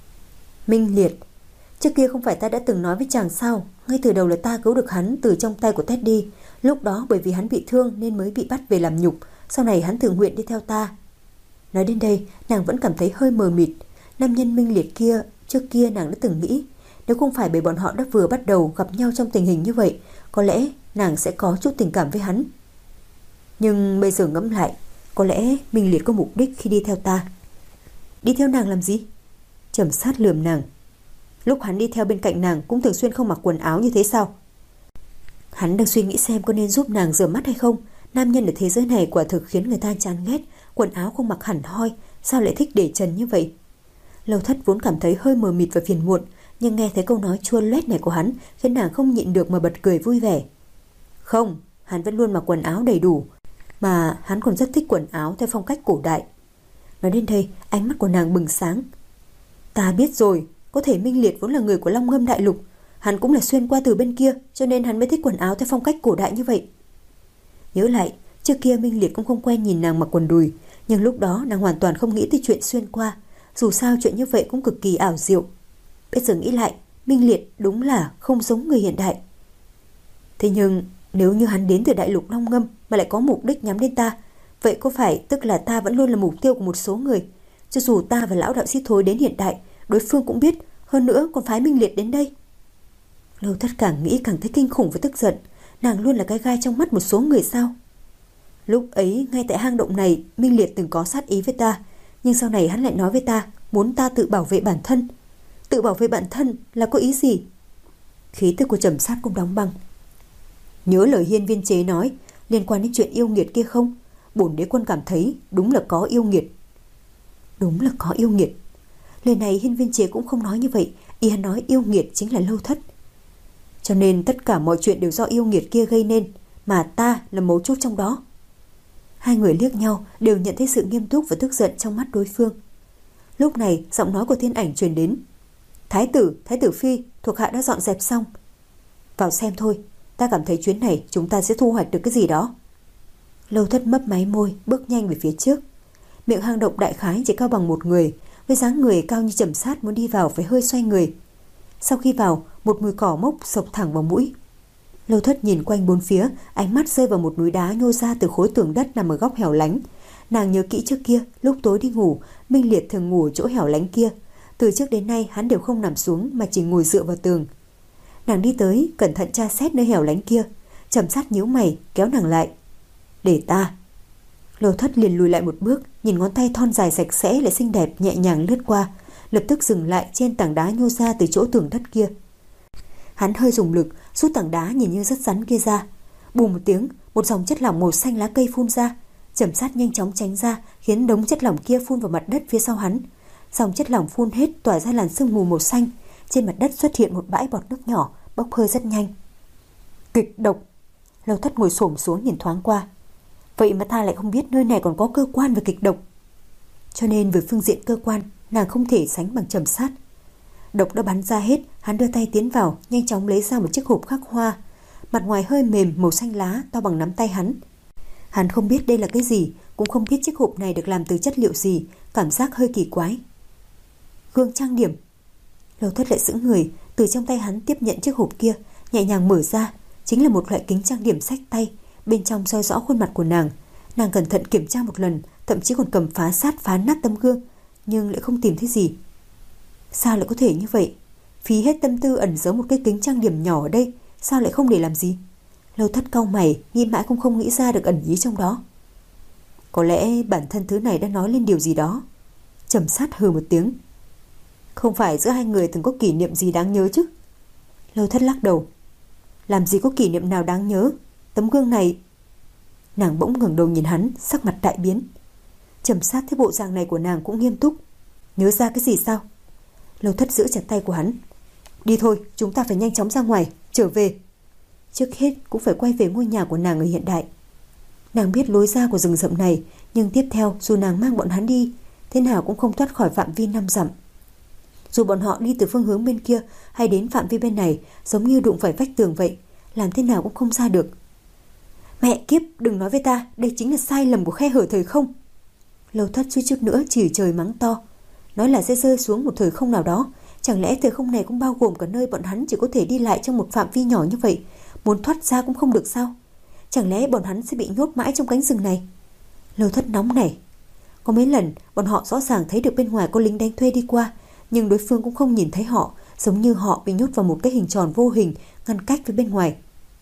Minh Liệt, trước kia không phải ta đã từng nói với chàng sao? Ngay từ đầu là ta cứu được hắn từ trong tay của Teddy. Lúc đó bởi vì hắn bị thương nên mới bị bắt về làm nhục. Sau này hắn tự nguyện đi theo ta. Nói đến đây, nàng vẫn cảm thấy hơi mờ mịt. Nam nhân Minh Liệt kia, trước kia nàng đã từng nghĩ, nếu không phải bởi bọn họ đã vừa bắt đầu gặp nhau trong tình hình như vậy, có lẽ nàng sẽ có chút tình cảm với hắn. Nhưng bây giờ ngẫm lại, có lẽ Minh Liệt có mục đích khi đi theo ta. Đi theo nàng làm gì? Trầm Sát lườm nàng. Lúc hắn đi theo bên cạnh nàng cũng thường xuyên không mặc quần áo như thế sao? Hắn đang suy nghĩ xem có nên giúp nàng rửa mắt hay không. Nam nhân ở thế giới này quả thực khiến người ta chán ghét. Quần áo không mặc hẳn hoi, sao lại thích để trần như vậy? Lâu Thất vốn cảm thấy hơi mờ mịt và phiền muộn, nhưng nghe thấy câu nói chua loét này của hắn khiến nàng không nhịn được mà bật cười vui vẻ. Không, hắn vẫn luôn mặc quần áo đầy đủ, mà hắn còn rất thích quần áo theo phong cách cổ đại. Nói đến đây, ánh mắt của nàng bừng sáng. Ta biết rồi, có thể Minh Liệt vốn là người của Long Ngâm Đại Lục, hắn cũng là xuyên qua từ bên kia, cho nên hắn mới thích quần áo theo phong cách cổ đại như vậy. Nhớ lại, trước kia Minh Liệt cũng không quen nhìn nàng mặc quần đùi, nhưng lúc đó nàng hoàn toàn không nghĩ tới chuyện xuyên qua. Dù sao chuyện như vậy cũng cực kỳ ảo diệu. Bây giờ nghĩ lại, Minh Liệt đúng là không giống người hiện đại. Thế nhưng nếu như hắn đến từ Đại Lục Long Ngâm mà lại có mục đích nhắm đến ta, vậy có phải tức là ta vẫn luôn là mục tiêu của một số người? Cho dù ta và lão đạo sĩ Thối đến hiện đại, đối phương cũng biết, hơn nữa còn phái Minh Liệt đến đây. Lâu Thất càng nghĩ càng thấy kinh khủng và tức giận. Nàng luôn là cái gai trong mắt một số người sao? Lúc ấy ngay tại hang động này, Minh Liệt từng có sát ý với ta, nhưng sau này hắn lại nói với ta muốn ta tự bảo vệ bản thân. Tự bảo vệ bản thân là có ý gì? Khí tức của Trầm Sát cũng đóng băng. Nhớ lời Hiên Viên Chế nói liên quan đến chuyện yêu nghiệt kia không? Bổn đế quân cảm thấy đúng là có yêu nghiệt. Đúng là có yêu nghiệt. Lời này Hiên Viên Chế cũng không nói như vậy, y hắn nói yêu nghiệt chính là Lâu Thất. Cho nên tất cả mọi chuyện đều do yêu nghiệt kia gây nên, mà ta là mấu chốt trong đó. Hai người liếc nhau đều nhận thấy sự nghiêm túc và tức giận trong mắt đối phương. Lúc này giọng nói của Thiên Ảnh truyền đến. Thái tử, Thái tử Phi, thuộc hạ đã dọn dẹp xong. Vào xem thôi, ta cảm thấy chuyến này chúng ta sẽ thu hoạch được cái gì đó. Lâu Thất mấp máy môi, bước nhanh về phía trước. Miệng hang động đại khái chỉ cao bằng một người, với dáng người cao như Trầm Sát muốn đi vào phải hơi xoay người. Sau khi vào, một mùi cỏ mốc xộc thẳng vào mũi. Lâu Thất nhìn quanh bốn phía, ánh mắt rơi vào một núi đá nhô ra từ khối tường đất nằm ở góc hẻo lánh. Nàng nhớ kỹ trước kia, lúc tối đi ngủ, Minh Liệt thường ngủ ở chỗ hẻo lánh kia. Từ trước đến nay hắn đều không nằm xuống mà chỉ ngồi dựa vào tường. Nàng đi tới, cẩn thận tra xét nơi hẻo lánh kia. Trầm Sát nhíu mày, kéo nàng lại. Để ta. Lâu Thất liền lùi lại một bước, nhìn ngón tay thon dài sạch sẽ lại xinh đẹp nhẹ nhàng lướt qua, lập tức dừng lại trên tảng đá nhô ra từ chỗ tường đất kia. Hắn hơi dùng lực rút tảng đá nhìn như rất rắn kia ra. Bùm một tiếng, một dòng chất lỏng màu xanh lá cây phun ra. Trầm Sát nhanh chóng tránh ra, khiến đống chất lỏng kia phun vào mặt đất phía sau hắn. Dòng chất lỏng phun hết tỏa ra làn sương mù màu xanh. Trên mặt đất xuất hiện một bãi bọt nước nhỏ, bốc hơi rất nhanh. Kịch độc. Lâu Thất ngồi xổm xuống nhìn thoáng qua. Vậy mà ta lại không biết nơi này còn có cơ quan về kịch độc. Cho nên về phương diện cơ quan, nàng không thể sánh bằng Trầm Sát. Độc đã bắn ra hết, hắn đưa tay tiến vào, nhanh chóng lấy ra một chiếc hộp khắc hoa. Mặt ngoài hơi mềm, màu xanh lá, to bằng nắm tay hắn. Hắn không biết đây là cái gì, cũng không biết chiếc hộp này được làm từ chất liệu gì, cảm giác hơi kỳ quái. Gương trang điểm. Lâu Thất lại sững người, từ trong tay hắn tiếp nhận chiếc hộp kia, nhẹ nhàng mở ra, chính là một loại kính trang điểm xách tay, bên trong soi rõ khuôn mặt của nàng. Nàng cẩn thận kiểm tra một lần, thậm chí còn cầm phá sát phá nát tấm gương, nhưng lại không tìm thấy gì. Sao lại có thể như vậy? Phí hết tâm tư ẩn giấu một cái kính trang điểm nhỏ ở đây, sao lại không để làm gì? Lâu Thất cau mày, nghĩ mãi cũng không nghĩ ra được ẩn ý trong đó. Có lẽ bản thân thứ này đã nói lên điều gì đó. Trầm Sát hừ một tiếng. Không phải giữa hai người từng có kỷ niệm gì đáng nhớ chứ? Lâu Thất lắc đầu. Làm gì có kỷ niệm nào đáng nhớ? Tấm gương này... Nàng bỗng ngẩng đầu nhìn hắn, sắc mặt đại biến. Trầm Sát thấy bộ dạng này của nàng cũng nghiêm túc. Nhớ ra cái gì sao? Lâu Thất giữ chặt tay của hắn. Đi thôi, chúng ta phải nhanh chóng ra ngoài, trở về. Trước hết cũng phải quay về ngôi nhà của nàng ở hiện đại. Nàng biết lối ra của rừng rậm này, nhưng tiếp theo dù nàng mang bọn hắn đi, thế nào cũng không thoát khỏi phạm vi năm dặm. Dù bọn họ đi từ phương hướng bên kia hay đến phạm vi bên này, giống như đụng phải vách tường vậy, làm thế nào cũng không ra được. Mẹ kiếp, đừng nói với ta, đây chính là sai lầm của khe hở thời không. Lâu Thất suýt chút nữa chỉ trời mắng to. Nói là sẽ rơi xuống một thời không nào đó. Chẳng lẽ thời không này cũng bao gồm cả nơi bọn hắn chỉ có thể đi lại trong một phạm vi nhỏ như vậy, muốn thoát ra cũng không được sao? Chẳng lẽ bọn hắn sẽ bị nhốt mãi trong cánh rừng này? Lâu Thất nóng này. Có mấy lần bọn họ rõ ràng thấy được bên ngoài có lính đánh thuê đi qua, nhưng đối phương cũng không nhìn thấy họ, giống như họ bị nhốt vào một cái hình tròn vô hình ngăn cách với bên ngoài.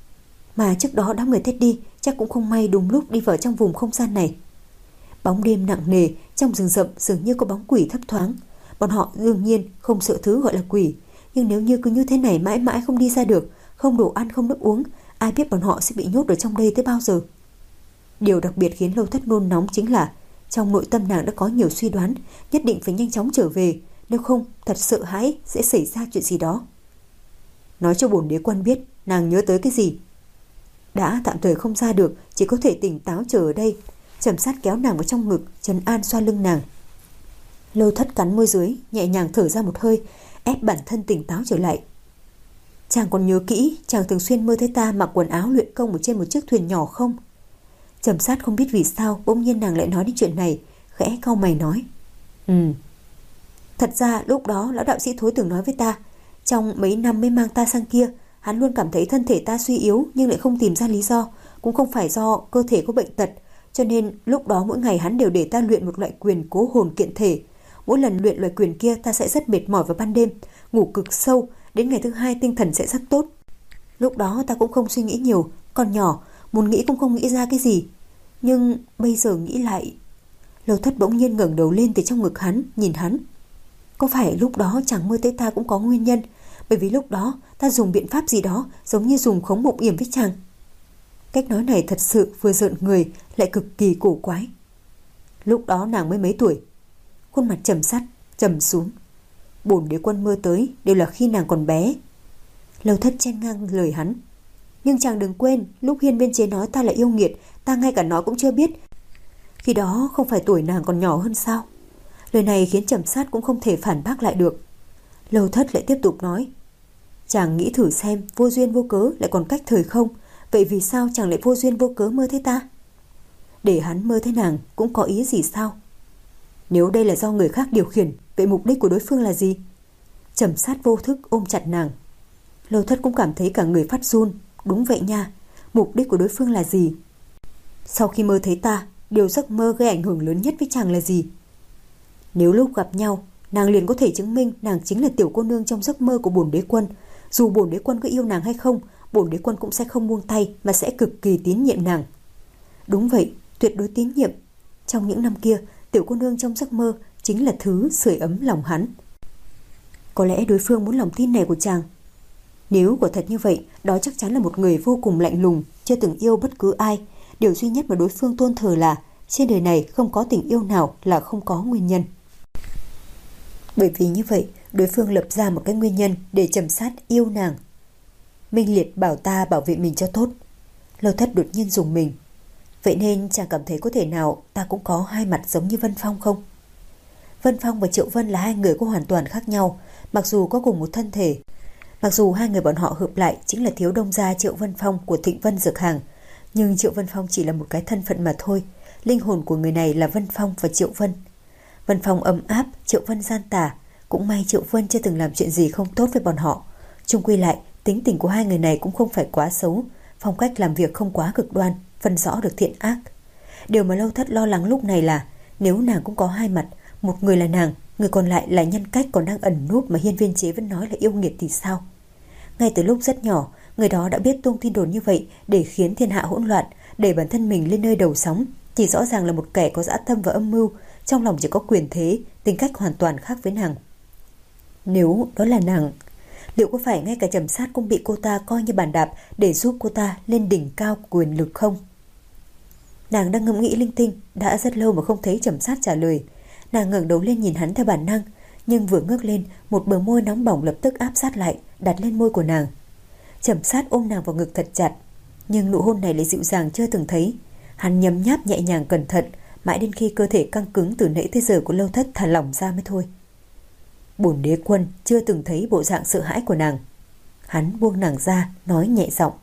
Mà trước đó đám người Teddy chắc cũng không may đúng lúc đi vào trong vùng không gian này. Bóng đêm nặng nề, trong rừng rậm dường như có bóng quỷ thấp thoáng. Bọn họ đương nhiên không sợ thứ gọi là quỷ, nhưng nếu như cứ như thế này mãi mãi không đi ra được, không đồ ăn không nước uống, ai biết bọn họ sẽ bị nhốt ở trong đây tới bao giờ. Điều đặc biệt khiến Lâu Thất nôn nóng chính là trong nội tâm nàng đã có nhiều suy đoán, nhất định phải nhanh chóng trở về, nếu không thật sợ hãi sẽ xảy ra chuyện gì đó. Nói cho bổn đế quân biết nàng nhớ tới cái gì. Đã tạm thời không ra được, chỉ có thể tỉnh táo chờ ở đây. Trầm Sát kéo nàng vào trong ngực, trấn an xoa lưng nàng. Lâu Thất cắn môi dưới, nhẹ nhàng thở ra một hơi, ép bản thân tỉnh táo trở lại. Chàng còn nhớ kỹ chàng thường xuyên mơ thấy ta mặc quần áo luyện công ở trên một chiếc thuyền nhỏ không? Trầm Sát không biết vì sao bỗng nhiên nàng lại nói đến chuyện này, khẽ cau mày nói. Ừ. Thật ra lúc đó lão đạo sĩ Thối từng nói với ta, trong mấy năm mới mang ta sang kia, hắn luôn cảm thấy thân thể ta suy yếu nhưng lại không tìm ra lý do, cũng không phải do cơ thể có bệnh tật, cho nên lúc đó mỗi ngày hắn đều để ta luyện một loại quyền cố hồn kiện thể. Mỗi lần luyện loại quyền kia ta sẽ rất mệt mỏi vào ban đêm, ngủ cực sâu, đến ngày thứ hai tinh thần sẽ rất tốt. Lúc đó ta cũng không suy nghĩ nhiều, còn nhỏ, muốn nghĩ cũng không nghĩ ra cái gì. Nhưng bây giờ nghĩ lại... Lâu Thất bỗng nhiên ngẩng đầu lên từ trong ngực hắn, nhìn hắn. Có phải lúc đó chàng mơ thấy ta cũng có nguyên nhân, bởi vì lúc đó ta dùng biện pháp gì đó giống như dùng khống mộng yểm với chàng. Cách nói này thật sự vừa rợn người lại cực kỳ cổ quái. Lúc đó nàng mới mấy tuổi? Khuôn mặt Trầm Sát trầm xuống. Bổn đế quân mơ tới đều là khi nàng còn bé. Lâu Thất chen ngang lời hắn. Nhưng chàng đừng quên, lúc Hiên Viên Chế nói ta là yêu nghiệt, ta ngay cả nói cũng chưa biết. Khi đó không phải tuổi nàng còn nhỏ hơn sao? Lời này khiến Trầm Sát cũng không thể phản bác lại được. Lâu Thất lại tiếp tục nói. Chàng nghĩ thử xem, vô duyên vô cớ lại còn cách thời không, vậy vì sao chàng lại vô duyên vô cớ mơ thấy ta? Để hắn mơ thấy nàng cũng có ý gì sao? Nếu đây là do người khác điều khiển, vậy mục đích của đối phương là gì? Trầm Sát vô thức ôm chặt nàng. Lâu Thất cũng cảm thấy cả người phát run. Đúng vậy nha, mục đích của đối phương là gì? Sau khi mơ thấy ta, điều giấc mơ gây ảnh hưởng lớn nhất với chàng là gì? Nếu lúc gặp nhau, nàng liền có thể chứng minh nàng chính là tiểu cô nương trong giấc mơ của bổn đế quân. Dù bổn đế quân có yêu nàng hay không, bổn đế quân cũng sẽ không buông tay mà sẽ cực kỳ tín nhiệm nàng. Đúng vậy, tuyệt đối tín nhiệm. Trong những năm kia, tiểu cô nương trong giấc mơ chính là thứ sưởi ấm lòng hắn. Có lẽ đối phương muốn lòng tin này của chàng. Nếu quả thật như vậy, đó chắc chắn là một người vô cùng lạnh lùng, chưa từng yêu bất cứ ai. Điều duy nhất mà đối phương tôn thờ là trên đời này không có tình yêu nào là không có nguyên nhân. Bởi vì như vậy, đối phương lập ra một cái nguyên nhân để Trầm Sát yêu nàng. Minh Liệt bảo ta bảo vệ mình cho tốt. Lâu Thất đột nhiên rùng mình. Vậy nên chàng cảm thấy có thể nào ta cũng có hai mặt giống như Vân Phong không? Vân Phong và Triệu Vân là hai người có hoàn toàn khác nhau, mặc dù có cùng một thân thể. Mặc dù hai người bọn họ hợp lại chính là thiếu đông gia Triệu Vân Phong của Thịnh Vân Dược Hàng, nhưng Triệu Vân Phong chỉ là một cái thân phận mà thôi. Linh hồn của người này là Vân Phong và Triệu Vân. Vân Phong ấm áp, Triệu Vân gian tà. Cũng may Triệu Vân chưa từng làm chuyện gì không tốt với bọn họ. Chung quy lại, tính tình của hai người này cũng không phải quá xấu, phong cách làm việc không quá cực đoan, phân rõ được thiện ác. Điều mà Lâu Thất lo lắng lúc này là nếu nàng cũng có hai mặt, một người là nàng, người còn lại là nhân cách còn đang ẩn núp mà Hiên Viên Chế vẫn nói là yêu nghiệt thì sao? Ngay từ lúc rất nhỏ, người đó đã biết tung tin đồn như vậy để khiến thiên hạ hỗn loạn, để bản thân mình lên nơi đầu sóng, chỉ rõ ràng là một kẻ có dã tâm và âm mưu, trong lòng chỉ có quyền thế, tính cách hoàn toàn khác với nàng. Nếu đó là nàng, liệu có phải ngay cả Trầm Sát cũng bị cô ta coi như bàn đạp để giúp cô ta lên đỉnh cao của quyền lực không? Nàng đang ngẫm nghĩ linh tinh, đã rất lâu mà không thấy Trầm Sát trả lời. Nàng ngẩng đầu lên nhìn hắn theo bản năng, nhưng vừa ngước lên, một bờ môi nóng bỏng lập tức áp sát lại, đặt lên môi của nàng. Trầm Sát ôm nàng vào ngực thật chặt, nhưng nụ hôn này lại dịu dàng chưa từng thấy. Hắn nhấm nháp nhẹ nhàng cẩn thận, mãi đến khi cơ thể căng cứng từ nãy tới giờ của Lâu Thất thả lỏng ra mới thôi. Bổn đế quân chưa từng thấy bộ dạng sợ hãi của nàng. Hắn buông nàng ra, nói nhẹ giọng.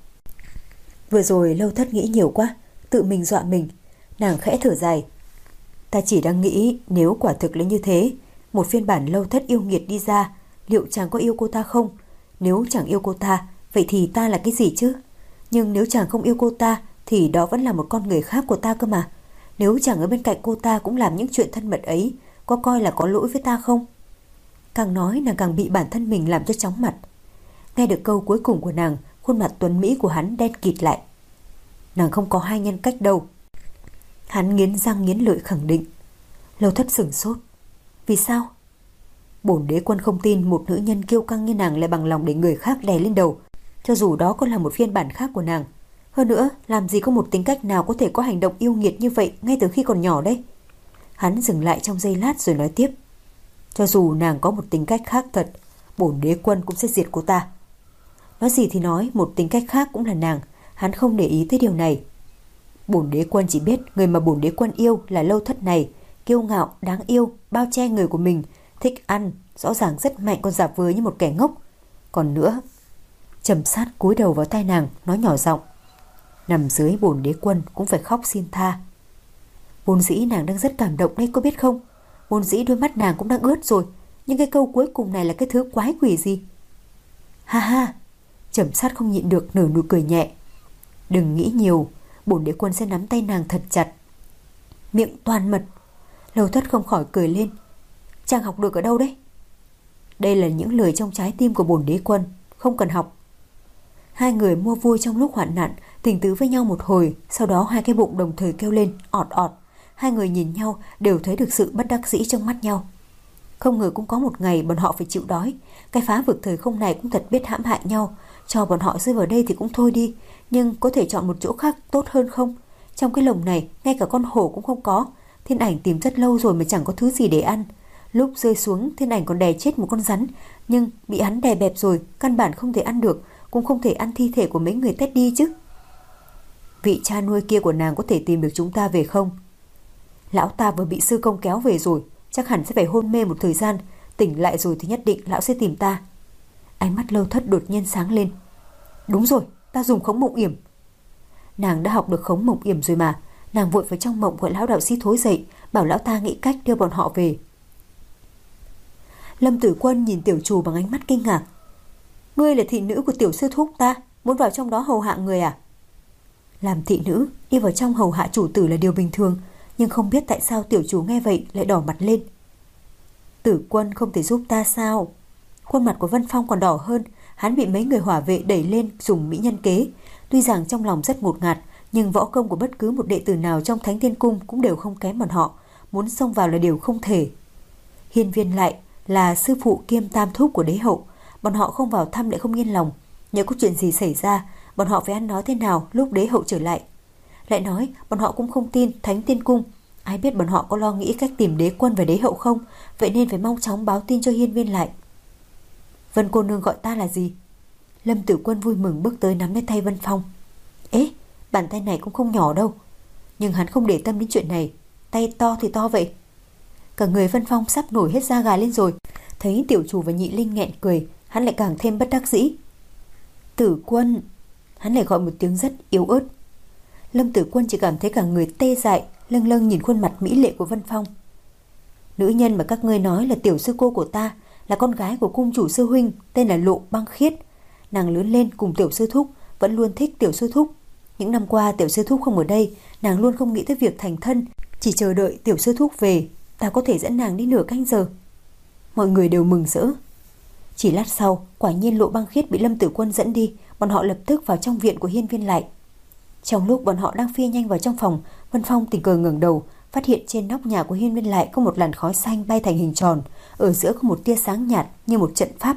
Vừa rồi Lâu Thất nghĩ nhiều quá, tự mình dọa mình. Nàng khẽ thở dài. Ta chỉ đang nghĩ nếu quả thực là như thế, một phiên bản Lâu Thất yêu nghiệt đi ra, liệu chàng có yêu cô ta không? Nếu chẳng yêu cô ta, vậy thì ta là cái gì chứ? Nhưng nếu chàng không yêu cô ta, thì đó vẫn là một con người khác của ta cơ mà. Nếu chàng ở bên cạnh cô ta cũng làm những chuyện thân mật ấy, có coi là có lỗi với ta không? Càng nói nàng càng bị bản thân mình làm cho chóng mặt. Nghe được câu cuối cùng của nàng, khuôn mặt tuấn mỹ của hắn đen kịt lại. Nàng không có hai nhân cách đâu. Hắn nghiến răng nghiến lợi khẳng định. Lâu Thất sửng sốt. Vì sao? Bổn đế quân không tin một nữ nhân kiêu căng như nàng lại bằng lòng để người khác đè lên đầu, cho dù đó có là một phiên bản khác của nàng. Hơn nữa, làm gì có một tính cách nào có thể có hành động yêu nghiệt như vậy ngay từ khi còn nhỏ đấy. Hắn dừng lại trong giây lát rồi nói tiếp. Cho dù nàng có một tính cách khác thật, bổn đế quân cũng sẽ diệt cô ta. Nói gì thì nói, một tính cách khác cũng là nàng. Hắn không để ý tới điều này. Bổn đế quân chỉ biết người mà bổn đế quân yêu là Lâu Thất này, kiêu ngạo, đáng yêu, bao che người của mình, thích ăn, rõ ràng rất mạnh còn giả vờ như một kẻ ngốc. Còn nữa, Trầm Sát cúi đầu vào tai nàng, nói nhỏ giọng. Nằm dưới bổn đế quân cũng phải khóc xin tha. Vốn dĩ nàng đang rất cảm động đấy, có biết không? Vốn dĩ đôi mắt nàng cũng đang ướt rồi, nhưng cái câu cuối cùng này là cái thứ quái quỷ gì? Ha ha! Trầm Sát không nhịn được nở nụ cười nhẹ. Đừng nghĩ nhiều, bổn đế quân sẽ nắm tay nàng thật chặt. Miệng toàn mật. Lâu Thất không khỏi cười lên. Chàng học được ở đâu đấy? Đây là những lời trong trái tim của bổn đế quân, không cần học. Hai người mua vui trong lúc hoạn nạn, tình tứ với nhau một hồi, sau đó hai cái bụng đồng thời kêu lên ọt ọt. Hai người nhìn nhau đều thấy được sự bất đắc dĩ trong mắt nhau. Không ngờ cũng có một ngày bọn họ phải chịu đói. Cái phá vực thời không này cũng thật biết hãm hại nhau. Cho bọn họ rơi vào đây thì cũng thôi đi, nhưng có thể chọn một chỗ khác tốt hơn không? Trong cái lồng này ngay cả con hổ cũng không có. Thiên Ảnh tìm rất lâu rồi mà chẳng có thứ gì để ăn. Lúc rơi xuống, Thiên Ảnh còn đè chết một con rắn, nhưng bị hắn đè bẹp rồi, căn bản không thể ăn được, cũng không thể ăn thi thể của mấy người tét đi chứ. Vị cha nuôi kia của nàng có thể tìm được chúng ta về không? Lão ta vừa bị sư công kéo về rồi, chắc hẳn sẽ phải hôn mê một thời gian, tỉnh lại rồi thì nhất định lão sẽ tìm ta. Ánh mắt Lâu Thất đột nhiên sáng lên. Đúng rồi, ta dùng khống mộng yểm. Nàng đã học được khống mộng yểm rồi mà. Nàng vội vào trong mộng gọi lão đạo sĩ thối dậy, bảo lão ta nghĩ cách đưa bọn họ về. Lâm Tử Quân nhìn tiểu chủ bằng ánh mắt kinh ngạc. Ngươi là thị nữ của tiểu sư thúc ta, muốn vào trong đó hầu hạ người à? Làm thị nữ, đi vào trong hầu hạ chủ tử là điều bình thường, nhưng không biết tại sao tiểu chủ nghe vậy lại đỏ mặt lên. Tử Quân không thể giúp ta sao? Khuôn mặt của Vân Phong còn đỏ hơn. Hắn bị mấy người hỏa vệ đẩy lên dùng mỹ nhân kế. Tuy rằng trong lòng rất ngột ngạt, nhưng võ công của bất cứ một đệ tử nào trong Thánh Thiên Cung cũng đều không kém bọn họ. Muốn xông vào là điều không thể. Hiên Viên lại là sư phụ kiêm tam thúc của đế hậu. Bọn họ không vào thăm lại không yên lòng. Nếu có chuyện gì xảy ra, bọn họ phải ăn nói thế nào lúc đế hậu trở lại? Lại nói, bọn họ cũng không tin Thánh Thiên Cung. Ai biết bọn họ có lo nghĩ cách tìm đế quân và đế hậu không? Vậy nên phải mau chóng báo tin cho Hiên Viên lại. Vân cô nương gọi ta là gì? Lâm Tử Quân vui mừng bước tới nắm lấy tay Vân Phong. Ế, Bàn tay này cũng không nhỏ đâu. Nhưng hắn không để tâm đến chuyện này. Tay to thì to vậy. Cả người Vân Phong sắp nổi hết da gà lên rồi. Thấy tiểu chủ và Nhị Linh nghẹn cười, hắn lại càng thêm bất đắc dĩ. Tử Quân. Hắn lại gọi một tiếng rất yếu ớt. Lâm Tử Quân chỉ cảm thấy cả người tê dại, lâng lâng nhìn khuôn mặt mỹ lệ của Vân Phong. Nữ nhân mà các ngươi nói là tiểu sư cô của ta, là con gái của cung chủ sư huynh, tên là Lộ Băng Khiết. Nàng lớn lên cùng tiểu sư thúc, vẫn luôn thích tiểu sư thúc. Những năm qua tiểu sư thúc không ở đây, nàng luôn không nghĩ tới việc thành thân, chỉ chờ đợi tiểu sư thúc về, ta có thể dẫn nàng đi nửa canh giờ. Mọi người đều mừng rỡ. Chỉ lát sau, quả nhiên Lộ Băng Khiết bị Lâm Tử Quân dẫn đi, bọn họ lập tức vào trong viện của Hiên Viên Lại. Trong lúc bọn họ đang phi nhanh vào trong phòng, Vân Phong tình cờ ngẩng đầu, phát hiện trên nóc nhà của Hiên Viên Lại có một làn khói xanh bay thành hình tròn, ở giữa có một tia sáng nhạt như một trận pháp.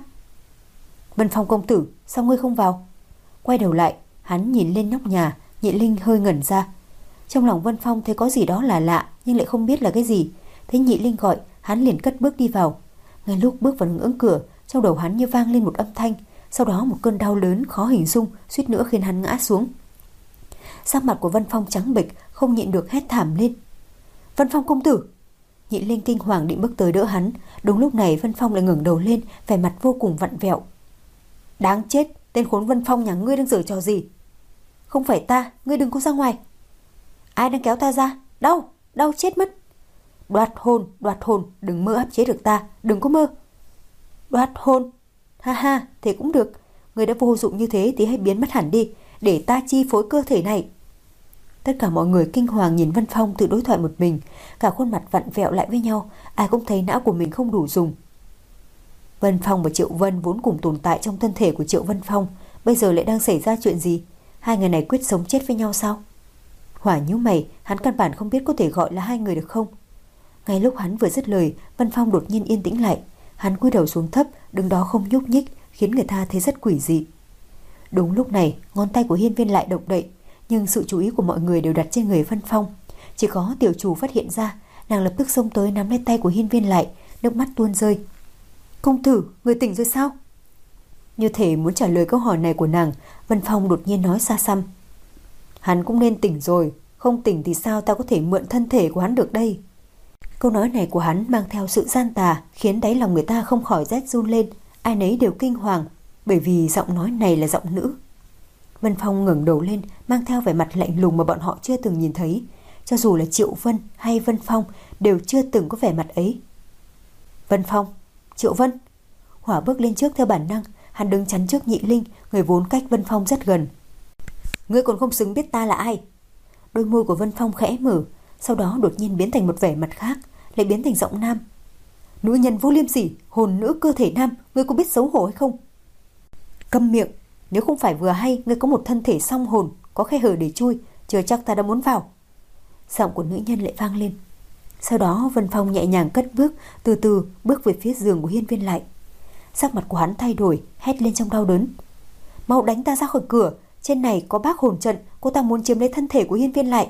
Vân Phong công tử, sao ngươi không vào? Quay đầu lại, hắn nhìn lên nóc nhà. Nhị Linh hơi ngẩn ra. Trong lòng Vân Phong thấy có gì đó là lạ, nhưng lại không biết là cái gì. Thấy Nhị Linh gọi, hắn liền cất bước đi vào. Ngay lúc bước vào ngưỡng cửa, trong đầu hắn như vang lên một âm thanh, sau đó một cơn đau lớn khó hình dung suýt nữa khiến hắn ngã xuống. Sắc mặt của Vân Phong trắng bệch, không nhịn được hét thảm lên. Vân Phong công tử! Nhị Linh kinh hoàng định bước tới đỡ hắn. Đúng lúc này Vân Phong lại ngẩng đầu lên, vẻ mặt vô cùng vặn vẹo. Đáng chết, tên khốn Vân Phong nhà ngươi đang giở trò gì? Không phải ta, ngươi đừng có ra ngoài. Ai đang kéo ta ra? Đau, đau chết mất. Đoạt hồn, đoạt hồn, đừng mơ áp chế được ta, đừng có mơ. Đoạt hồn? Ha ha, thế cũng được. Ngươi đã vô dụng như thế thì hãy biến mất hẳn đi, để ta chi phối cơ thể này. Tất cả mọi người kinh hoàng nhìn Vân Phong tự đối thoại một mình, cả khuôn mặt vặn vẹo lại với nhau, ai cũng thấy não của mình không đủ dùng. Vân Phong và Triệu Vân vốn cùng tồn tại trong thân thể của Triệu Vân Phong, bây giờ lại đang xảy ra chuyện gì? Hai người này quyết sống chết với nhau sao? Hỏa nhíu mày, hắn căn bản không biết có thể gọi là hai người được không. Ngay lúc hắn vừa dứt lời, Vân Phong đột nhiên yên tĩnh lại. Hắn cúi đầu xuống thấp, đứng đó không nhúc nhích, khiến người ta thấy rất quỷ dị. Đúng lúc này, ngón tay của Hiên Viên Lại động đậy, nhưng sự chú ý của mọi người đều đặt trên người Vân Phong. Chỉ có tiểu chủ phát hiện ra, nàng lập tức xông tới nắm lấy tay của Hiên Viên Lại, nước mắt tuôn rơi. Công tử, người tỉnh rồi sao? Như thể muốn trả lời câu hỏi này của nàng, Vân Phong đột nhiên nói xa xăm. Hắn cũng nên tỉnh rồi, không tỉnh thì sao ta có thể mượn thân thể của hắn được đây? Câu nói này của hắn mang theo sự gian tà, khiến đáy lòng người ta không khỏi rét run lên, ai nấy đều kinh hoàng, bởi vì giọng nói này là giọng nữ. Vân Phong ngẩng đầu lên, mang theo vẻ mặt lạnh lùng mà bọn họ chưa từng nhìn thấy, cho dù là Triệu Vân hay Vân Phong đều chưa từng có vẻ mặt ấy. Vân Phong, Triệu Vân. Hỏa bước lên trước theo bản năng, hắn đứng chắn trước Nhị Linh, người vốn cách Vân Phong rất gần. Ngươi còn không xứng biết ta là ai? Đôi môi của Vân Phong khẽ mở, sau đó đột nhiên biến thành một vẻ mặt khác, lại biến thành giọng nam. Nữ nhân vô liêm sỉ, hồn nữ cơ thể nam, ngươi có biết xấu hổ hay không? Câm miệng, nếu không phải vừa hay ngươi có một thân thể song hồn, có khe hở để chui, chưa chắc ta đã muốn vào. Giọng của nữ nhân lại vang lên. Sau đó Vân Phong nhẹ nhàng cất bước, từ từ bước về phía giường của Hiên Viên Lại. Sắc mặt của hắn thay đổi, hét lên trong đau đớn. Mau đánh ta ra khỏi cửa, trên này có bác hồn trận, cô ta muốn chiếm lấy thân thể của Hiên Viên Lại.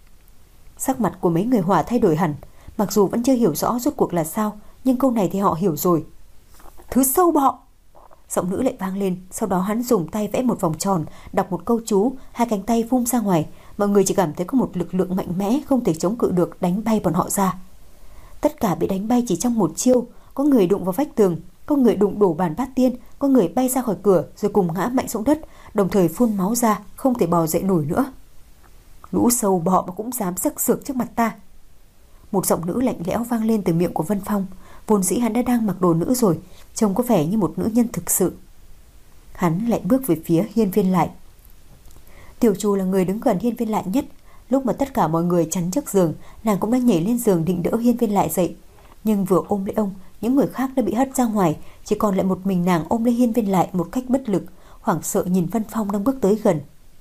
Sắc mặt của mấy người Hỏa thay đổi hẳn, mặc dù vẫn chưa hiểu rõ rốt cuộc là sao, nhưng câu này thì họ hiểu rồi. Thứ sâu bọ! Giọng nữ lại vang lên, sau đó hắn dùng tay vẽ một vòng tròn, đọc một câu chú, hai cánh tay vung ra ngoài, mọi người chỉ cảm thấy có một lực lượng mạnh mẽ không thể chống cự được đánh bay bọn họ ra. Tất cả bị đánh bay chỉ trong một chiêu, có người đụng vào vách tường, có người đụng đổ bàn bát tiên, có người bay ra khỏi cửa rồi cùng ngã mạnh xuống đất, đồng thời phun máu ra, không thể bò dậy nổi nữa. Lũ sâu bọ mà cũng dám sặc sược trước mặt ta. Một giọng nữ lạnh lẽo vang lên từ miệng của Vân Phong. Vốn dĩ hắn đã đang mặc đồ nữ rồi, trông có vẻ như một nữ nhân thực sự. Hắn lại bước về phía Hiên Viên Lại. Tiểu Trù là người đứng gần Hiên Viên Lại nhất. Lúc mà tất cả mọi người chắn trước giường, nàng cũng đã nhảy lên giường định đỡ Hiên Viên Lại dậy. Nhưng vừa ôm lấy ông, những người khác đã bị hất ra ngoài, chỉ còn lại một mình nàng ôm lấy Hiên Viên Lại một cách bất lực, hoảng sợ nhìn Vân Phong đang bước tới gần.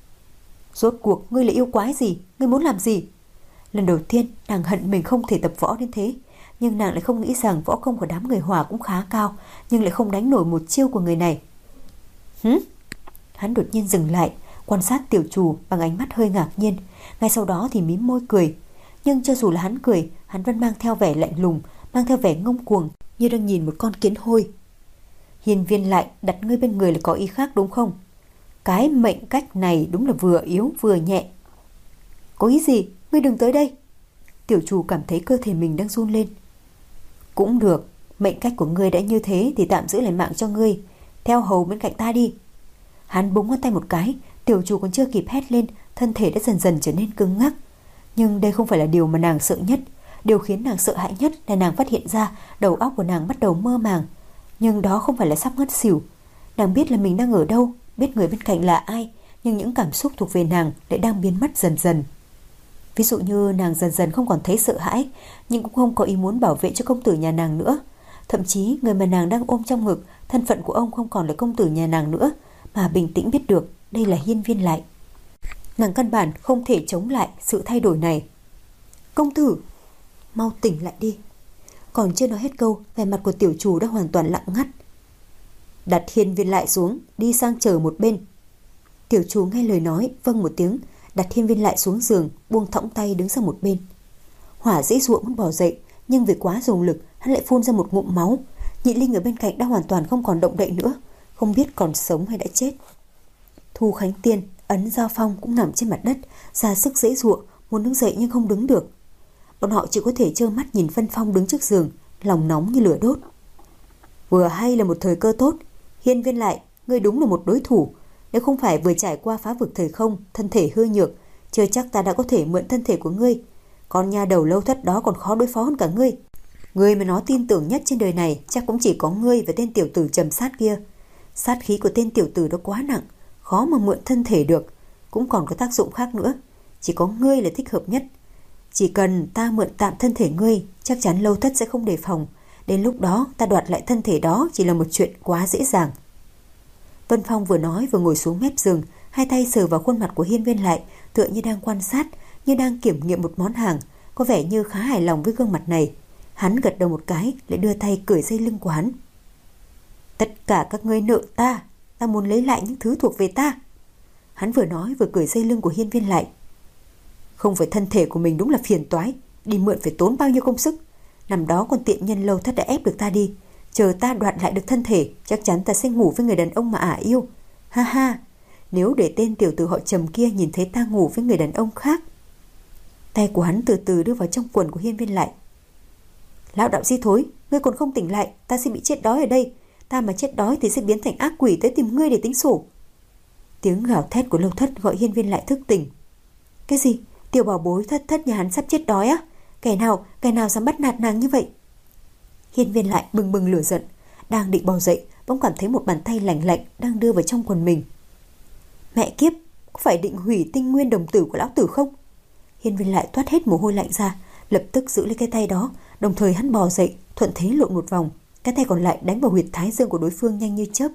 Rốt cuộc ngươi là yêu quái gì? Ngươi muốn làm gì? Lần đầu tiên nàng hận mình không thể tập võ đến thế, nhưng nàng lại không nghĩ rằng võ công của đám người Hỏa cũng khá cao, nhưng lại không đánh nổi một chiêu của người này. Hứ? Hắn đột nhiên dừng lại, quan sát Tiểu Trù bằng ánh mắt hơi ngạc nhiên, ngay sau đó thì mím môi cười. Nhưng cho dù là hắn cười, hắn vẫn mang theo vẻ lạnh lùng, mang theo vẻ ngông cuồng, như đang nhìn một con kiến hôi. Hiên Viên Lại đặt ngươi bên người là có ý khác đúng không? Cái mệnh cách này đúng là vừa yếu vừa nhẹ. Có ý gì? Ngươi đừng tới đây. Tiểu chủ cảm thấy cơ thể mình đang run lên. Cũng được, mệnh cách của ngươi đã như thế thì tạm giữ lại mạng cho ngươi. Theo hầu bên cạnh ta đi. Hắn búng ngón tay một cái, tiểu chủ còn chưa kịp hét lên, thân thể đã dần dần trở nên cứng ngắc. Nhưng đây không phải là điều mà nàng sợ nhất. Điều khiến nàng sợ hãi nhất là nàng phát hiện ra đầu óc của nàng bắt đầu mơ màng. Nhưng đó không phải là sắp ngất xỉu. Nàng biết là mình đang ở đâu, biết người bên cạnh là ai, nhưng những cảm xúc thuộc về nàng lại đang biến mất dần dần. Ví dụ như nàng dần dần không còn thấy sợ hãi, nhưng cũng không có ý muốn bảo vệ cho công tử nhà nàng nữa. Thậm chí người mà nàng đang ôm trong ngực, thân phận của ông không còn là công tử nhà nàng nữa, mà bình tĩnh biết được đây là Hiên Viên Lại. Nàng căn bản không thể chống lại sự thay đổi này. Công tử, mau tỉnh lại đi. Còn chưa nói hết câu, vẻ mặt của tiểu chủ đã hoàn toàn lặng ngắt. Đặt Hiên Viên Lại xuống, đi sang chờ một bên. Tiểu chủ nghe lời nói, vâng một tiếng, đặt Hiên Viên Lại xuống giường, buông thõng tay đứng sang một bên. Hỏa dễ dụa muốn bỏ dậy, nhưng vì quá dùng lực, hắn lại phun ra một ngụm máu. Nhị Linh ở bên cạnh đã hoàn toàn không còn động đậy nữa, không biết còn sống hay đã chết. Thu Khánh Tiên, Ấn Giao Phong cũng nằm trên mặt đất, ra sức dễ dụa, muốn đứng dậy nhưng không đứng được. Bọn họ chỉ có thể trơ mắt nhìn Vân Phong đứng trước giường, lòng nóng như lửa đốt. Vừa hay là một thời cơ tốt. Hiên Viên Lại, ngươi đúng là một đối thủ. Nếu không phải vừa trải qua phá vực thời không, thân thể hư nhược, chưa chắc ta đã có thể mượn thân thể của ngươi. Con nha đầu Lâu Thất đó còn khó đối phó hơn cả ngươi. Người mà nó tin tưởng nhất trên đời này chắc cũng chỉ có ngươi và tên tiểu tử trầm sát kia. Sát khí của tên tiểu tử đó quá nặng, khó mà mượn thân thể được. Cũng còn có tác dụng khác nữa. Chỉ có ngươi là thích hợp nhất. Chỉ cần ta mượn tạm thân thể ngươi, chắc chắn Lâu Thất sẽ không đề phòng. Đến lúc đó ta đoạt lại thân thể đó chỉ là một chuyện quá dễ dàng. Vân Phong vừa nói vừa ngồi xuống mép giường, hai tay sờ vào khuôn mặt của Hiên Viên Lại, tựa như đang quan sát, như đang kiểm nghiệm một món hàng, có vẻ như khá hài lòng với gương mặt này. Hắn gật đầu một cái, lại đưa tay cởi dây lưng của hắn. Tất cả các ngươi nợ ta, ta muốn lấy lại những thứ thuộc về ta. Hắn vừa nói vừa cởi dây lưng của Hiên Viên Lại. Không phải thân thể của mình đúng là phiền toái, đi mượn phải tốn bao nhiêu công sức. Năm đó con tiện nhân Lâu Thất đã ép được ta đi, chờ ta đoạt lại được thân thể, chắc chắn ta sẽ ngủ với người đàn ông mà ả yêu. Ha ha, nếu để tên tiểu tử họ Trầm kia nhìn thấy ta ngủ với người đàn ông khác. Tay của hắn từ từ đưa vào trong quần của Hiên Viên Lại. Lão đạo di thối, ngươi còn không tỉnh lại, ta sẽ bị chết đói ở đây. Ta mà chết đói thì sẽ biến thành ác quỷ tới tìm ngươi để tính sổ. Tiếng gào thét của Lâu Thất gọi Hiên Viên Lại thức tỉnh. Cái gì? Tiểu bảo bối Thất Thất nhà hắn sắp chết đói á? Kẻ nào, kẻ nào dám bắt nạt nàng như vậy? Hiên Viên Lại bừng bừng lửa giận, đang định bò dậy, bỗng cảm thấy một bàn tay lạnh lạnh đang đưa vào trong quần mình. Mẹ kiếp, có phải định hủy tinh nguyên đồng tử của lão tử không? Hiên Viên Lại toát hết mồ hôi lạnh ra, lập tức giữ lấy cái tay đó, đồng thời hắn bò dậy, thuận thế lộn một vòng, cái tay còn lại đánh vào huyệt thái dương của đối phương nhanh như chớp.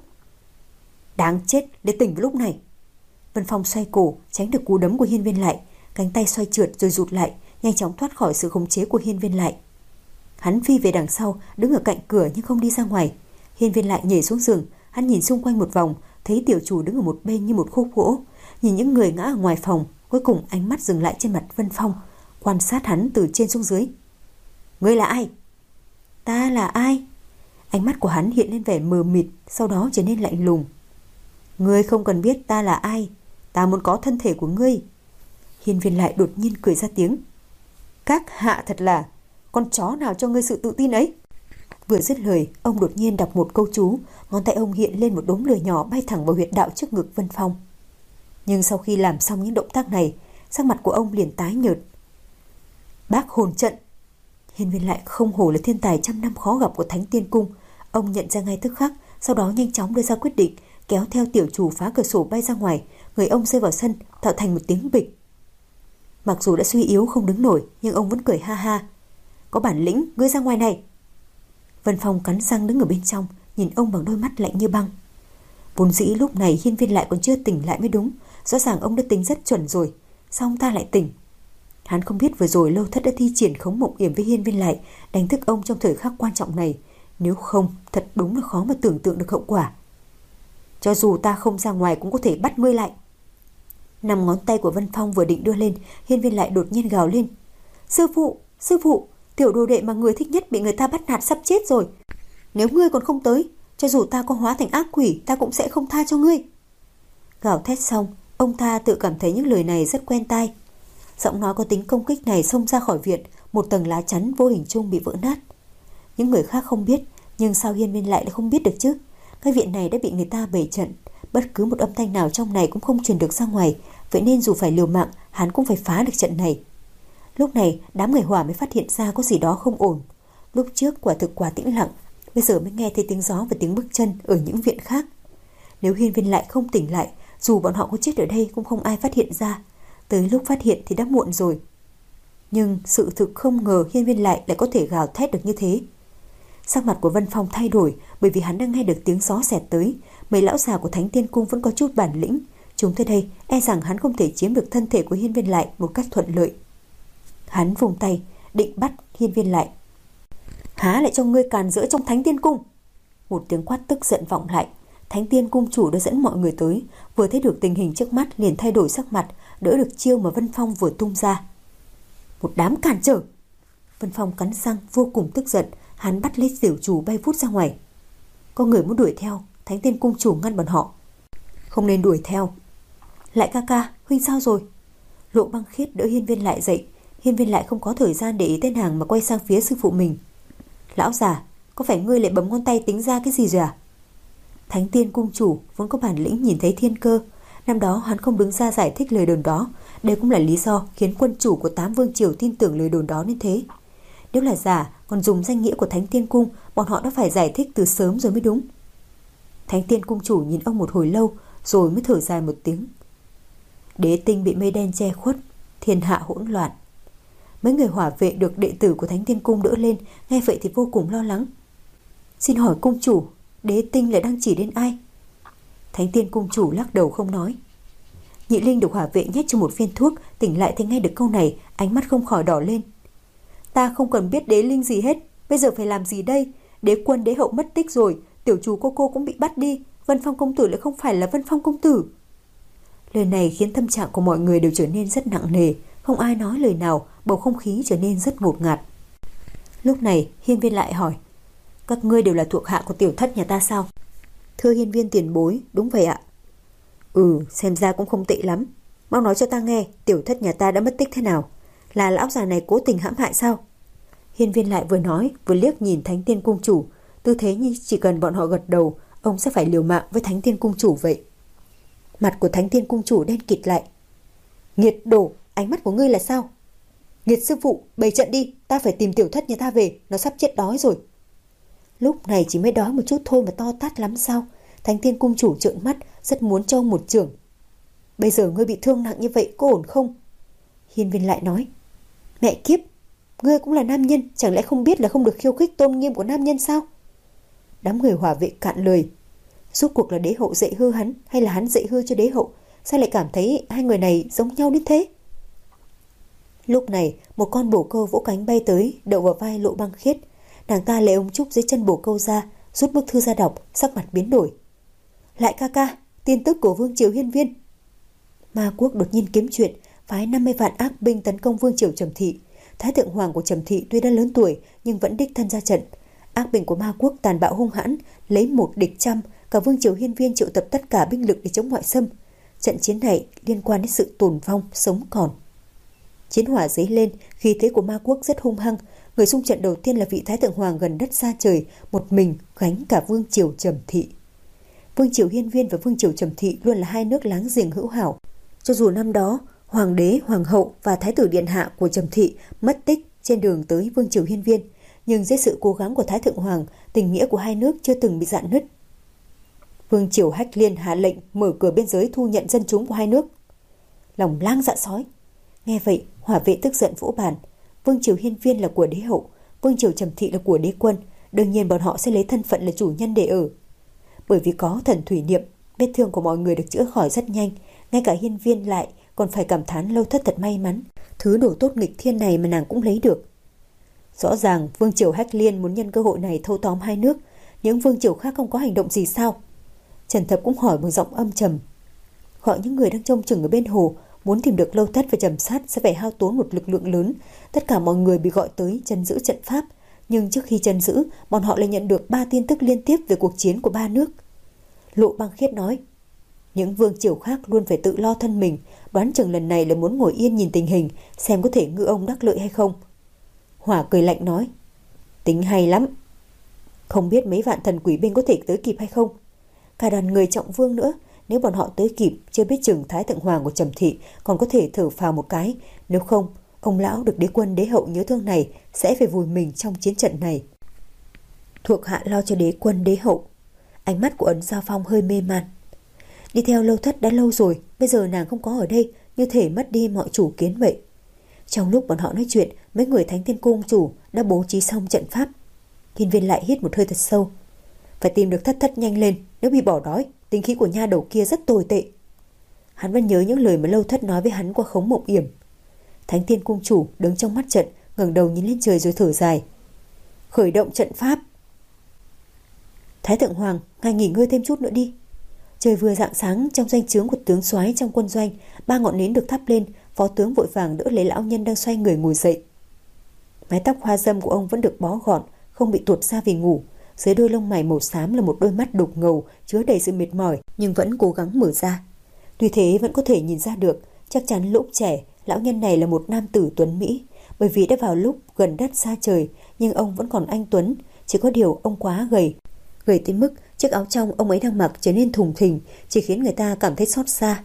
Đáng chết, để tỉnh lúc này. Vân Phong xoay cổ, tránh được cú đấm của Hiên Viên Lại, cánh tay xoay trượt rồi rụt lại, nhanh chóng thoát khỏi sự khống chế của Hiên Viên Lại. Hắn phi về đằng sau, đứng ở cạnh cửa nhưng không đi ra ngoài. Hiên Viên Lại nhảy xuống giường, hắn nhìn xung quanh một vòng, thấy tiểu chủ đứng ở một bên như một khúc gỗ, nhìn những người ngã ở ngoài phòng, cuối cùng ánh mắt dừng lại trên mặt Vân Phong, quan sát hắn từ trên xuống dưới. Ngươi là ai? Ta là ai? Ánh mắt của hắn hiện lên vẻ mờ mịt, sau đó trở nên lạnh lùng. Ngươi không cần biết ta là ai, ta muốn có thân thể của ngươi. Hiên Viên Lại đột nhiên cười ra tiếng. Các hạ thật là, con chó nào cho ngươi sự tự tin ấy? Vừa dứt lời, ông đột nhiên đọc một câu chú, ngón tay ông hiện lên một đốm lửa nhỏ bay thẳng vào huyệt đạo trước ngực Vân Phong. Nhưng sau khi làm xong những động tác này, sắc mặt của ông liền tái nhợt. Bác hồn trận. Hiên Viên Lại không hổ là thiên tài trăm năm khó gặp của Thánh Tiên Cung. Ông nhận ra ngay tức khắc, sau đó nhanh chóng đưa ra quyết định, kéo theo tiểu chủ phá cửa sổ bay ra ngoài, người ông rơi vào sân, tạo thành một tiếng bịch. Mặc dù đã suy yếu không đứng nổi, nhưng ông vẫn cười ha ha. Có bản lĩnh, ngươi ra ngoài này. Vân Phong cắn răng đứng ở bên trong, nhìn ông bằng đôi mắt lạnh như băng. Vốn dĩ lúc này Hiên Viên Lại còn chưa tỉnh lại mới đúng, rõ ràng ông đã tính rất chuẩn rồi, sao ông ta lại tỉnh? Hắn không biết vừa rồi Lâu Thất đã thi triển khống mộng yểm với Hiên Viên Lại, đánh thức ông trong thời khắc quan trọng này. Nếu không, thật đúng là khó mà tưởng tượng được hậu quả. Cho dù ta không ra ngoài cũng có thể bắt ngươi lại. Năm ngón tay của Vân Phong vừa định đưa lên, Hiên Viên Lại đột nhiên gào lên. Sư phụ, sư phụ, tiểu đồ đệ mà người thích nhất bị người ta bắt nạt sắp chết rồi. Nếu ngươi còn không tới, cho dù ta có hóa thành ác quỷ, ta cũng sẽ không tha cho ngươi. Gào thét xong, ông ta tự cảm thấy những lời này rất quen tai. Giọng nói có tính công kích này xông ra khỏi viện, một tầng lá chắn vô hình chung bị vỡ nát. Những người khác không biết, nhưng sao Hiên Viên lại lại không biết được chứ? Cái viện này đã bị người ta bày trận, bất cứ một âm thanh nào trong này cũng không truyền được ra ngoài, vậy nên dù phải liều mạng, hắn cũng phải phá được trận này. Lúc này, đám người Hỏa mới phát hiện ra có gì đó không ổn. Lúc trước quả thực quá tĩnh lặng, bây giờ mới nghe thấy tiếng gió và tiếng bước chân ở những viện khác. Nếu Hiên Viên lại không tỉnh lại, dù bọn họ có chết ở đây cũng không ai phát hiện ra. Tới lúc phát hiện thì đã muộn rồi. Nhưng sự thực không ngờ Hiên Viên lại lại có thể gào thét được như thế. Sắc mặt của Vân Phong thay đổi, bởi vì hắn đang nghe được tiếng gió xẹt tới. Mấy lão già của Thánh Tiên Cung vẫn có chút bản lĩnh, chúng tới đây e rằng hắn không thể chiếm được thân thể của Hiên Viên lại một cách thuận lợi. Hắn vùng tay định bắt Hiên Viên lại. Há lại cho ngươi càn rỡ trong Thánh Tiên Cung! Một tiếng quát tức giận vọng lại. Thánh Tiên Cung chủ đã dẫn mọi người tới, vừa thấy được tình hình trước mắt liền thay đổi sắc mặt, đỡ được chiêu mà Vân Phong vừa tung ra. Một đám cản trở! Vân Phong cắn răng vô cùng tức giận, hắn bắt lấy Diểu Chủ bay vút ra ngoài. Có người muốn đuổi theo, Thánh Tiên Cung chủ ngăn bọn họ. Không nên đuổi theo. Lại ca ca, huynh sao rồi? Lộ Băng Khiết đỡ Hiên Viên lại dậy. Hiên Viên lại không có thời gian để ý tên hàng mà quay sang phía sư phụ mình. Lão già, có phải ngươi lại bấm ngón tay tính ra cái gì rồi à? Thánh Tiên Cung chủ vẫn có bản lĩnh nhìn thấy thiên cơ. Năm đó hắn không đứng ra giải thích lời đồn đó. Đây cũng là lý do khiến quân chủ của Tám Vương Triều tin tưởng lời đồn đó như thế. Nếu là giả, còn dùng danh nghĩa của Thánh Tiên Cung, bọn họ đã phải giải thích từ sớm rồi mới đúng. Thánh Tiên Cung chủ nhìn ông một hồi lâu, rồi mới thở dài một tiếng. Đế tinh bị mây đen che khuất, thiên hạ hỗn loạn. Mấy người hỏa vệ được đệ tử của Thánh Tiên Cung đỡ lên, nghe vậy thì vô cùng lo lắng. Xin hỏi cung chủ, đế tinh lại đang chỉ đến ai? Thánh Tiên Cung chủ lắc đầu không nói. Nhị Linh được hỏa vệ nhét cho một viên thuốc, tỉnh lại thì nghe được câu này, ánh mắt không khỏi đỏ lên. Ta không cần biết đế linh gì hết, bây giờ phải làm gì đây? Đế quân đế hậu mất tích rồi, tiểu chủ cô cô cũng bị bắt đi, Vân Phong công tử lại không phải là Vân Phong công tử. Lời này khiến tâm trạng của mọi người đều trở nên rất nặng nề, không ai nói lời nào, bầu không khí trở nên rất ngột ngạt. Lúc này Hiên Viên lại hỏi, các ngươi đều là thuộc hạ của tiểu thất nhà ta sao? Thưa Hiên Viên tiền bối, đúng vậy ạ. Ừ, xem ra cũng không tệ lắm. Mau nói cho ta nghe, tiểu thất nhà ta đã mất tích thế nào? Là lão già này cố tình hãm hại sao? Hiên Viên lại vừa nói vừa liếc nhìn Thánh Tiên Cung chủ, tư thế như chỉ cần bọn họ gật đầu, ông sẽ phải liều mạng với Thánh Tiên Cung chủ vậy. Mặt của Thánh Tiên Cung chủ đen kịt lại. Nghiệt đồ, ánh mắt của ngươi là sao? Nghiệt sư phụ, bày trận đi, ta phải tìm tiểu thất nhà ta về, nó sắp chết đói rồi. Lúc này chỉ mới đói một chút thôi mà to tát lắm sao? Thánh Tiên Cung chủ trợn mắt, rất muốn cho một chưởng. Bây giờ ngươi bị thương nặng như vậy có ổn không? Hiên Viên lại nói. Mẹ kiếp, ngươi cũng là nam nhân, chẳng lẽ không biết là không được khiêu khích tôn nghiêm của nam nhân sao? Đám người hỏa vệ cạn lời. Rốt cuộc là đế hậu dạy hư hắn hay là hắn dạy hư cho đế hậu? Sao lại cảm thấy hai người này giống nhau đến thế? Lúc này một con bồ câu vỗ cánh bay tới, đậu vào vai Lộ Băng Khiết. Nàng ta lấy ống trúc dưới chân bồ câu ra, rút bức thư ra đọc, sắc mặt biến đổi. Lại ca ca, tin tức của Vương Triều Hiên Viên. Ma quốc đột nhiên kiếm chuyện, phái năm mươi vạn ác binh tấn công Vương Triều Trầm Thị. Thái thượng hoàng của Trầm Thị tuy đã lớn tuổi nhưng vẫn đích thân ra trận. Ác binh của ma quốc tàn bạo hung hãn, lấy một địch trăm, cả Vương Triều Hiên Viên triệu tập tất cả binh lực để chống ngoại xâm. Trận chiến này liên quan đến sự tồn vong sống còn. Chiến hỏa dấy lên, khí thế của ma quốc rất hung hăng. Người xung trận đầu tiên là vị Thái thượng hoàng gần đất xa trời, một mình gánh cả Vương Triều Trầm Thị. Vương Triều Hiên Viên và Vương Triều Trầm Thị luôn là hai nước láng giềng hữu hảo. Cho dù năm đó hoàng đế, hoàng hậu và thái tử điện hạ của Trầm Thị mất tích trên đường tới Vương Triều Hiên Viên, nhưng dưới sự cố gắng của Thái thượng hoàng, tình nghĩa của hai nước chưa từng bị rạn nứt. Vương Triều Hách Liên hạ lệnh mở cửa biên giới thu nhận dân chúng của hai nước. Lòng lang dạ sói. Nghe vậy, hỏa vệ tức giận vỗ bàn. Vương Triều Hiên Viên là của đế hậu, Vương Triều Trầm Thị là của đế quân, đương nhiên bọn họ sẽ lấy thân phận là chủ nhân để ở. Bởi vì có thần thủy niệm, vết thương của mọi người được chữa khỏi rất nhanh, ngay cả Hiên Viên lại còn phải cảm thán Lâu Thất thật may mắn, thứ đồ tốt nghịch thiên này mà nàng cũng lấy được. Rõ ràng Vương Triều Hách Liên muốn nhân cơ hội này thâu tóm hai nước, những vương triều khác không có hành động gì sao? Trần Thập cũng hỏi bằng giọng âm trầm. Gọi những người đang trông chừng ở bên hồ, muốn tìm được Lâu Thất và Trầm Sát sẽ phải hao tốn một lực lượng lớn. Tất cả mọi người bị gọi tới trấn giữ trận pháp, nhưng trước khi trấn giữ, bọn họ lại nhận được ba tin tức liên tiếp về cuộc chiến của ba nước. Lộ Băng Khiết nói. Những vương triều khác luôn phải tự lo thân mình, đoán chừng lần này là muốn ngồi yên nhìn tình hình, xem có thể ngư ông đắc lợi hay không. Hỏa cười lạnh nói, tính hay lắm. Không biết mấy vạn thần quỷ binh có thể tới kịp hay không. Cả đoàn người trọng vương nữa, nếu bọn họ tới kịp, chưa biết chừng Thái Thượng Hoàng của Trầm Thị còn có thể thở phào một cái. Nếu không, ông lão được đế quân đế hậu nhớ thương này sẽ phải vùi mình trong chiến trận này. Thuộc hạ lo cho đế quân đế hậu. Ánh mắt của Ấn Giao Phong hơi mê man. Đi theo Lâu Thất đã lâu rồi, bây giờ nàng không có ở đây, như thể mất đi mọi chủ kiến vậy. Trong lúc bọn họ nói chuyện, mấy người Thánh Tiên Cung chủ đã bố trí xong trận pháp. Hiên Viên lại hít một hơi thật sâu. Phải tìm được Thất Thất nhanh lên, nếu bị bỏ đói, tính khí của nha đầu kia rất tồi tệ. Hắn vẫn nhớ những lời mà Lâu Thất nói với hắn qua Khống Mộng Yểm. Thánh Tiên Cung chủ đứng trong mắt trận, ngẩng đầu nhìn lên trời rồi thở dài. Khởi động trận pháp. Thái Thượng Hoàng, ngài nghỉ ngơi thêm chút nữa đi. Trời vừa rạng sáng, trong doanh trướng của tướng soái trong quân doanh, ba ngọn nến được thắp lên. Phó tướng vội vàng đỡ lấy lão nhân đang xoay người ngồi dậy. Mái tóc hoa dâm của ông vẫn được bó gọn, không bị tuột ra vì ngủ. Dưới đôi lông mày màu xám là một đôi mắt đục ngầu chứa đầy sự mệt mỏi, nhưng vẫn cố gắng mở ra. Tuy thế vẫn có thể nhìn ra được, chắc chắn lúc trẻ lão nhân này là một nam tử tuấn mỹ, bởi vì đã vào lúc gần đất xa trời, nhưng ông vẫn còn anh tuấn. Chỉ có điều ông quá gầy, gầy tới mức chiếc áo trong ông ấy đang mặc trở nên thùng thình, chỉ khiến người ta cảm thấy xót xa.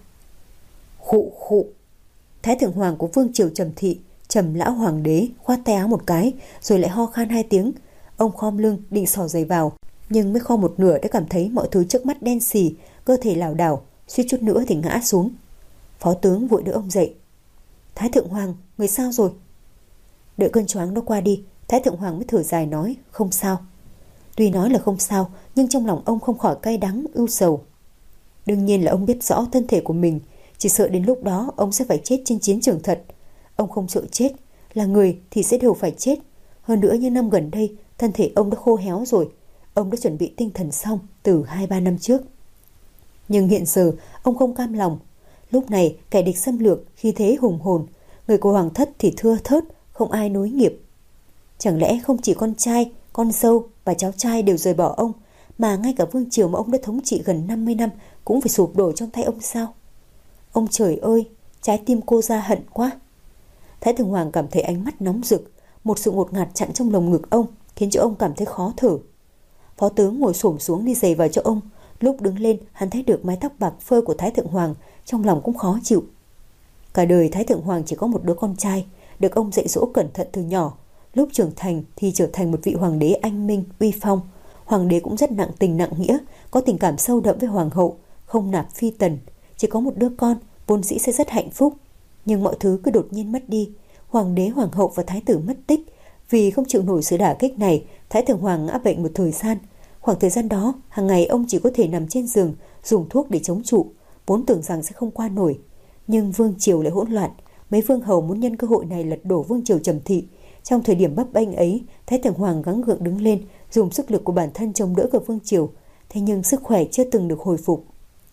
Khụ khụ. Thái Thượng Hoàng của vương triều Trầm Thị, Trầm lão hoàng đế khoát tay áo một cái, rồi lại ho khan hai tiếng. Ông khom lưng định xỏ giày vào, nhưng mới kho một nửa đã cảm thấy mọi thứ trước mắt đen xì, cơ thể lảo đảo, suýt chút nữa thì ngã xuống. Phó tướng vội đỡ ông dậy. Thái Thượng Hoàng, người sao rồi? Đợi cơn choáng nó qua đi, Thái Thượng Hoàng mới thở dài nói, không sao. Tuy nói là không sao, nhưng trong lòng ông không khỏi cay đắng, ưu sầu. Đương nhiên là ông biết rõ thân thể của mình, chỉ sợ đến lúc đó ông sẽ phải chết trên chiến trường thật. Ông không sợ chết, là người thì sẽ đều phải chết. Hơn nữa những năm gần đây, thân thể ông đã khô héo rồi. Ông đã chuẩn bị tinh thần xong từ hai ba năm trước. Nhưng hiện giờ ông không cam lòng. Lúc này kẻ địch xâm lược, khí thế hùng hồn, người của hoàng thất thì thưa thớt, không ai nối nghiệp. Chẳng lẽ không chỉ con trai, con dâu và cháu trai đều rời bỏ ông, mà ngay cả vương triều mà ông đã thống trị gần năm mươi năm cũng phải sụp đổ trong tay ông sao? Ông trời ơi, trái tim cô ra hận quá. Thái Thượng Hoàng cảm thấy ánh mắt nóng rực, một sự ngột ngạt chặn trong lồng ngực ông, khiến cho ông cảm thấy khó thở. Phó tướng ngồi xổm xuống đi giày vào cho ông. Lúc đứng lên, hắn thấy được mái tóc bạc phơ của Thái Thượng Hoàng, trong lòng cũng khó chịu. Cả đời Thái Thượng Hoàng chỉ có một đứa con trai, được ông dạy dỗ cẩn thận từ nhỏ. Lúc trưởng thành thì trở thành một vị hoàng đế anh minh, uy phong. Hoàng đế cũng rất nặng tình nặng nghĩa, có tình cảm sâu đậm với hoàng hậu, không nạp phi tần. Chỉ có một đứa con, vốn dĩ sẽ rất hạnh phúc. Nhưng mọi thứ cứ đột nhiên mất đi. Hoàng đế, hoàng hậu và thái tử mất tích. Vì không chịu nổi sự đả kích này, Thái Thượng Hoàng ngã bệnh một thời gian. Khoảng thời gian đó, hàng ngày ông chỉ có thể nằm trên giường, dùng thuốc để chống trụ, vốn tưởng rằng sẽ không qua nổi. Nhưng vương triều lại hỗn loạn, mấy vương hầu muốn nhân cơ hội này lật đổ vương triều Trầm Thị. Trong thời điểm bấp bênh ấy, Thái Thượng Hoàng gắng gượng đứng lên, dùng sức lực của bản thân chống đỡ cả vương triều. Thế nhưng sức khỏe chưa từng được hồi phục.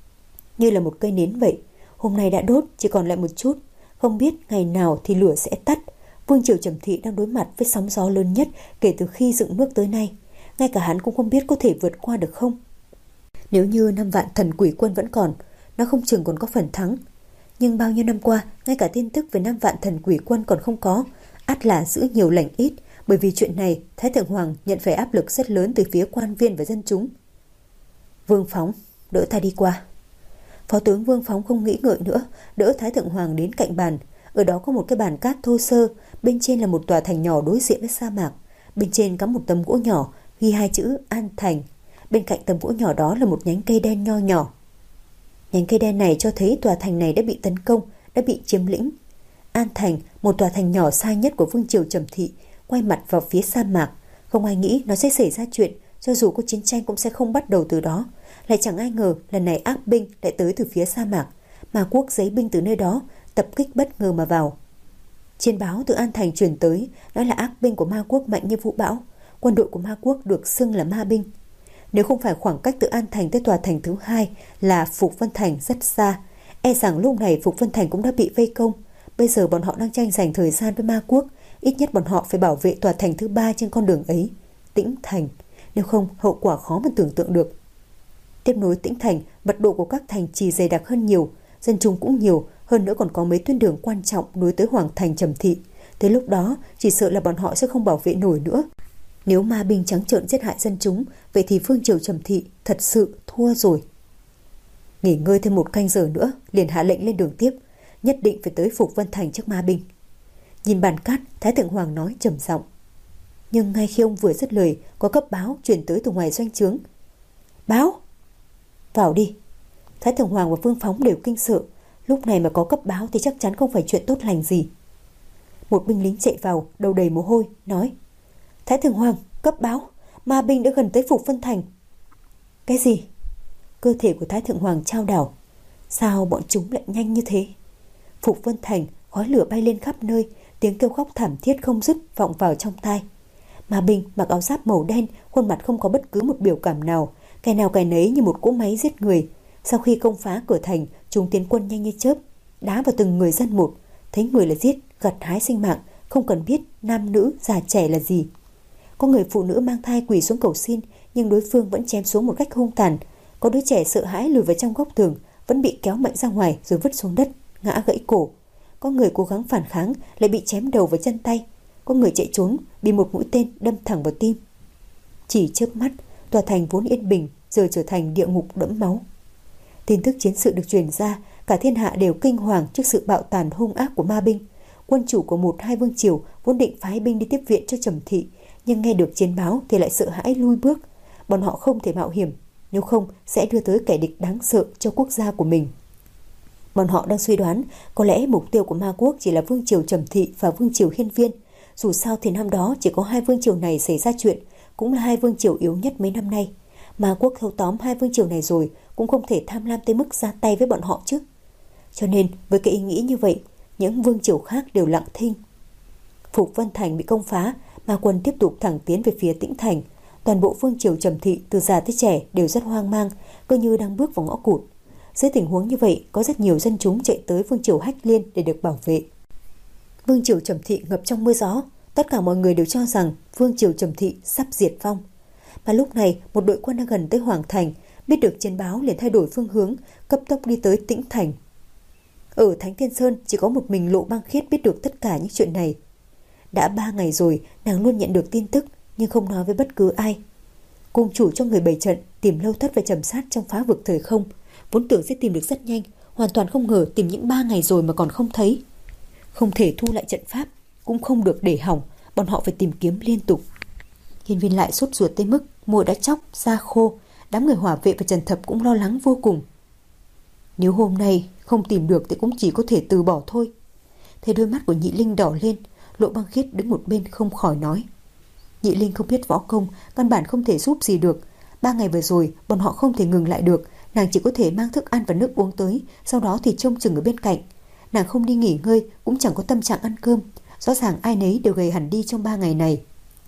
Như là một cây nến vậy, hôm nay đã đốt, chỉ còn lại một chút. Không biết ngày nào thì lửa sẽ tắt. Vương triều Trầm Thị đang đối mặt với sóng gió lớn nhất kể từ khi dựng nước tới nay. Ngay cả hắn cũng không biết có thể vượt qua được không. Nếu như năm vạn thần quỷ quân vẫn còn, nó không chừng còn có phần thắng. Nhưng bao nhiêu năm qua, ngay cả tin tức về năm vạn thần quỷ quân còn không có. Ắt là giữ nhiều lành ít. Bởi vì chuyện này, Thái Thượng Hoàng nhận phải áp lực rất lớn từ phía quan viên và dân chúng. Vương Phóng, đỡ ta đi qua. Phó tướng Vương Phóng không nghĩ ngợi nữa, đỡ Thái Thượng Hoàng đến cạnh bàn. Ở đó có một cái bàn cát thô sơ, bên trên là một tòa thành nhỏ đối diện với sa mạc. Bên trên cắm một tấm gỗ nhỏ, ghi hai chữ An Thành. Bên cạnh tấm gỗ nhỏ đó là một nhánh cây đen nho nhỏ. Nhánh cây đen này cho thấy tòa thành này đã bị tấn công, đã bị chiếm lĩnh. An Thành, một tòa thành nhỏ xa nhất của vương triều Trầm Thị, quay mặt vào phía sa mạc. Không ai nghĩ nó sẽ xảy ra chuyện, cho dù có chiến tranh cũng sẽ không bắt đầu từ đó. Lại chẳng ai ngờ lần này ác binh lại tới từ phía sa mạc. Ma quốc giấy binh từ nơi đó, tập kích bất ngờ mà vào. Chiến báo từ An Thành truyền tới, nói là ác binh của ma quốc mạnh như vũ bão. Quân đội của ma quốc được xưng là ma binh. Nếu không phải khoảng cách từ An Thành tới tòa thành thứ hai là Phục Vân Thành rất xa, e rằng lúc này Phục Vân Thành cũng đã bị vây công. Bây giờ bọn họ đang tranh giành thời gian với ma quốc, ít nhất bọn họ phải bảo vệ tòa thành thứ ba trên con đường ấy, Tĩnh Thành. Nếu không, hậu quả khó mà tưởng tượng được. Tiếp nối Tĩnh Thành, mật độ của các thành trì dày đặc hơn nhiều, dân chúng cũng nhiều, hơn nữa còn có mấy tuyến đường quan trọng nối tới Hoàng thành Trầm Thị. Tới lúc đó, chỉ sợ là bọn họ sẽ không bảo vệ nổi nữa. Nếu ma binh trắng trợn giết hại dân chúng, vậy thì vương triều Trầm Thị thật sự thua rồi. Nghỉ ngơi thêm một canh giờ nữa, liền hạ lệnh lên đường tiếp, nhất định phải tới Phục Vân Thành trước ma binh. Nhìn bàn cát, Thái Thượng Hoàng nói trầm giọng. Nhưng ngay khi ông vừa dứt lời, có cấp báo truyền tới từ ngoài doanh trướng. Báo! Vào đi! Thái Thượng Hoàng và Vương Phóng đều kinh sợ, lúc này mà có cấp báo thì chắc chắn không phải chuyện tốt lành gì. Một binh lính chạy vào, đầu đầy mồ hôi, nói. Thái Thượng Hoàng, cấp báo, ma binh đã gần tới Phục Vân Thành. Cái gì? Cơ thể của Thái Thượng Hoàng chao đảo. Sao bọn chúng lại nhanh như thế? Phục Vân Thành, khói lửa bay lên khắp nơi, tiếng kêu khóc thảm thiết không dứt vọng vào trong tai. Ma binh mặc áo giáp màu đen, khuôn mặt không có bất cứ một biểu cảm nào, cái nào cái nấy như một cỗ máy giết người. Sau khi công phá cửa thành, chúng tiến quân nhanh như chớp, đá vào từng người dân một, thấy người là giết, gặt hái sinh mạng, không cần biết nam nữ già trẻ là gì. Có người phụ nữ mang thai quỳ xuống cầu xin, nhưng đối phương vẫn chém xuống một cách hung tàn. Có đứa trẻ sợ hãi lùi vào trong góc tường, vẫn bị kéo mạnh ra ngoài rồi vứt xuống đất, ngã gãy cổ. Có người cố gắng phản kháng, lại bị chém đầu và chân tay. Có người chạy trốn, bị một mũi tên đâm thẳng vào tim. Chỉ chớp mắt, tòa thành vốn yên bình giờ trở thành địa ngục đẫm máu. Tin tức chiến sự được truyền ra, cả thiên hạ đều kinh hoàng trước sự bạo tàn hung ác của ma binh. Quân chủ của một hai vương triều vốn định phái binh đi tiếp viện cho Trầm Thị, nhưng nghe được chiến báo thì lại sợ hãi lui bước. Bọn họ không thể mạo hiểm, nếu không sẽ đưa tới kẻ địch đáng sợ cho quốc gia của mình. Bọn họ đang suy đoán có lẽ mục tiêu của ma quốc chỉ là vương triều Trầm Thị và vương triều Hiên Viên. Dù sao thì năm đó chỉ có hai vương triều này xảy ra chuyện, cũng là hai vương triều yếu nhất mấy năm nay. Ma quốc thâu tóm hai vương triều này rồi, cũng không thể tham lam tới mức ra tay với bọn họ chứ. Cho nên với cái ý nghĩ như vậy, những vương triều khác đều lặng thinh. Phục Vân Thành bị công phá, ma quân tiếp tục thẳng tiến về phía Tĩnh Thành. Toàn bộ vương triều Trầm Thị từ già tới trẻ đều rất hoang mang, cứ như đang bước vào ngõ cụt. Dưới tình huống như vậy, có rất nhiều dân chúng chạy tới vương triều Hách Liên để được bảo vệ. Vương triều Trầm Thị ngập trong mưa gió, tất cả mọi người đều cho rằng vương triều Trầm Thị sắp diệt vong. Mà lúc này, một đội quân đang gần tới Hoàng thành, biết được chiến báo liền thay đổi phương hướng, cấp tốc đi tới Tĩnh Thành. Ở Thánh Thiên Sơn chỉ có một mình Lộ Băng Khiết biết được tất cả những chuyện này. Đã ba ngày rồi, nàng luôn nhận được tin tức nhưng không nói với bất cứ ai. Cung chủ cho người bày trận tìm Lâu Thất và Trầm Sát trong phá vực thời không, vốn tưởng sẽ tìm được rất nhanh, hoàn toàn không ngờ tìm những ba ngày rồi mà còn không thấy. Không thể thu lại trận pháp, cũng không được để hỏng, bọn họ phải tìm kiếm liên tục. Hiên Viên lại sốt ruột tới mức môi đã chóc, da khô, đám người hỏa vệ và Trần Thập cũng lo lắng vô cùng. Nếu hôm nay không tìm được thì cũng chỉ có thể từ bỏ thôi. Thấy đôi mắt của Nhị Linh đỏ lên, Lộ Băng Khiết đứng một bên không khỏi nói. Nhị Linh không biết võ công, căn bản không thể giúp gì được. Ba ngày vừa rồi, bọn họ không thể ngừng lại được, nàng chỉ có thể mang thức ăn và nước uống tới, sau đó thì trông chừng ở bên cạnh. Nàng không đi nghỉ ngơi, cũng chẳng có tâm trạng ăn cơm. Rõ ràng ai nấy đều gầy hẳn đi trong ba ngày này.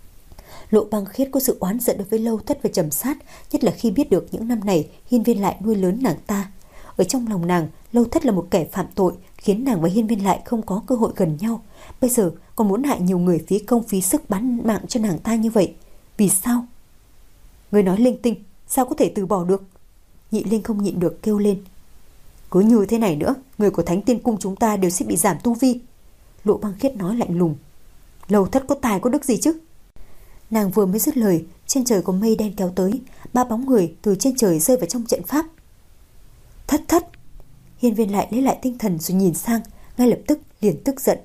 Lộ Băng Khiết có sự oán giận đối với Lâu Thất và Trầm Sát, nhất là khi biết được những năm này Hiên Viên Lại nuôi lớn nàng ta. Ở trong lòng nàng, Lâu Thất là một kẻ phạm tội, khiến nàng và Hiên Viên Lại không có cơ hội gần nhau. Bây giờ còn muốn hại nhiều người, phí công phí sức bán mạng cho nàng ta như vậy. Vì sao? Người nói linh tinh, sao có thể từ bỏ được? Nhị Linh không nhịn được kêu lên. Cứ như thế này nữa, người của Thánh Tiên Cung chúng ta đều sẽ bị giảm tu vi. Lộ Băng Khiết nói lạnh lùng. Lâu Thất có tài có đức gì chứ? Nàng vừa mới dứt lời, trên trời có mây đen kéo tới, ba bóng người từ trên trời rơi vào trong trận pháp. Thất thất! Hiên Viên Lại lấy lại tinh thần rồi nhìn sang, ngay lập tức liền tức giận.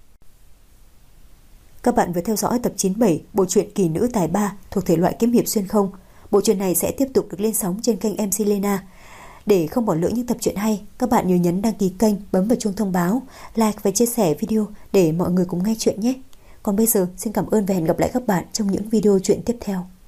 Các bạn vừa theo dõi tập chín mươi bảy bộ truyện Kỳ Nữ Tài Ba thuộc thể loại kiếm hiệp xuyên không. Bộ truyện này sẽ tiếp tục được lên sóng trên kênh em xê Lena. Để không bỏ lỡ những tập truyện hay, các bạn nhớ nhấn đăng ký kênh, bấm vào chuông thông báo, like và chia sẻ video để mọi người cùng nghe chuyện nhé. Còn bây giờ, xin cảm ơn và hẹn gặp lại các bạn trong những video truyện tiếp theo.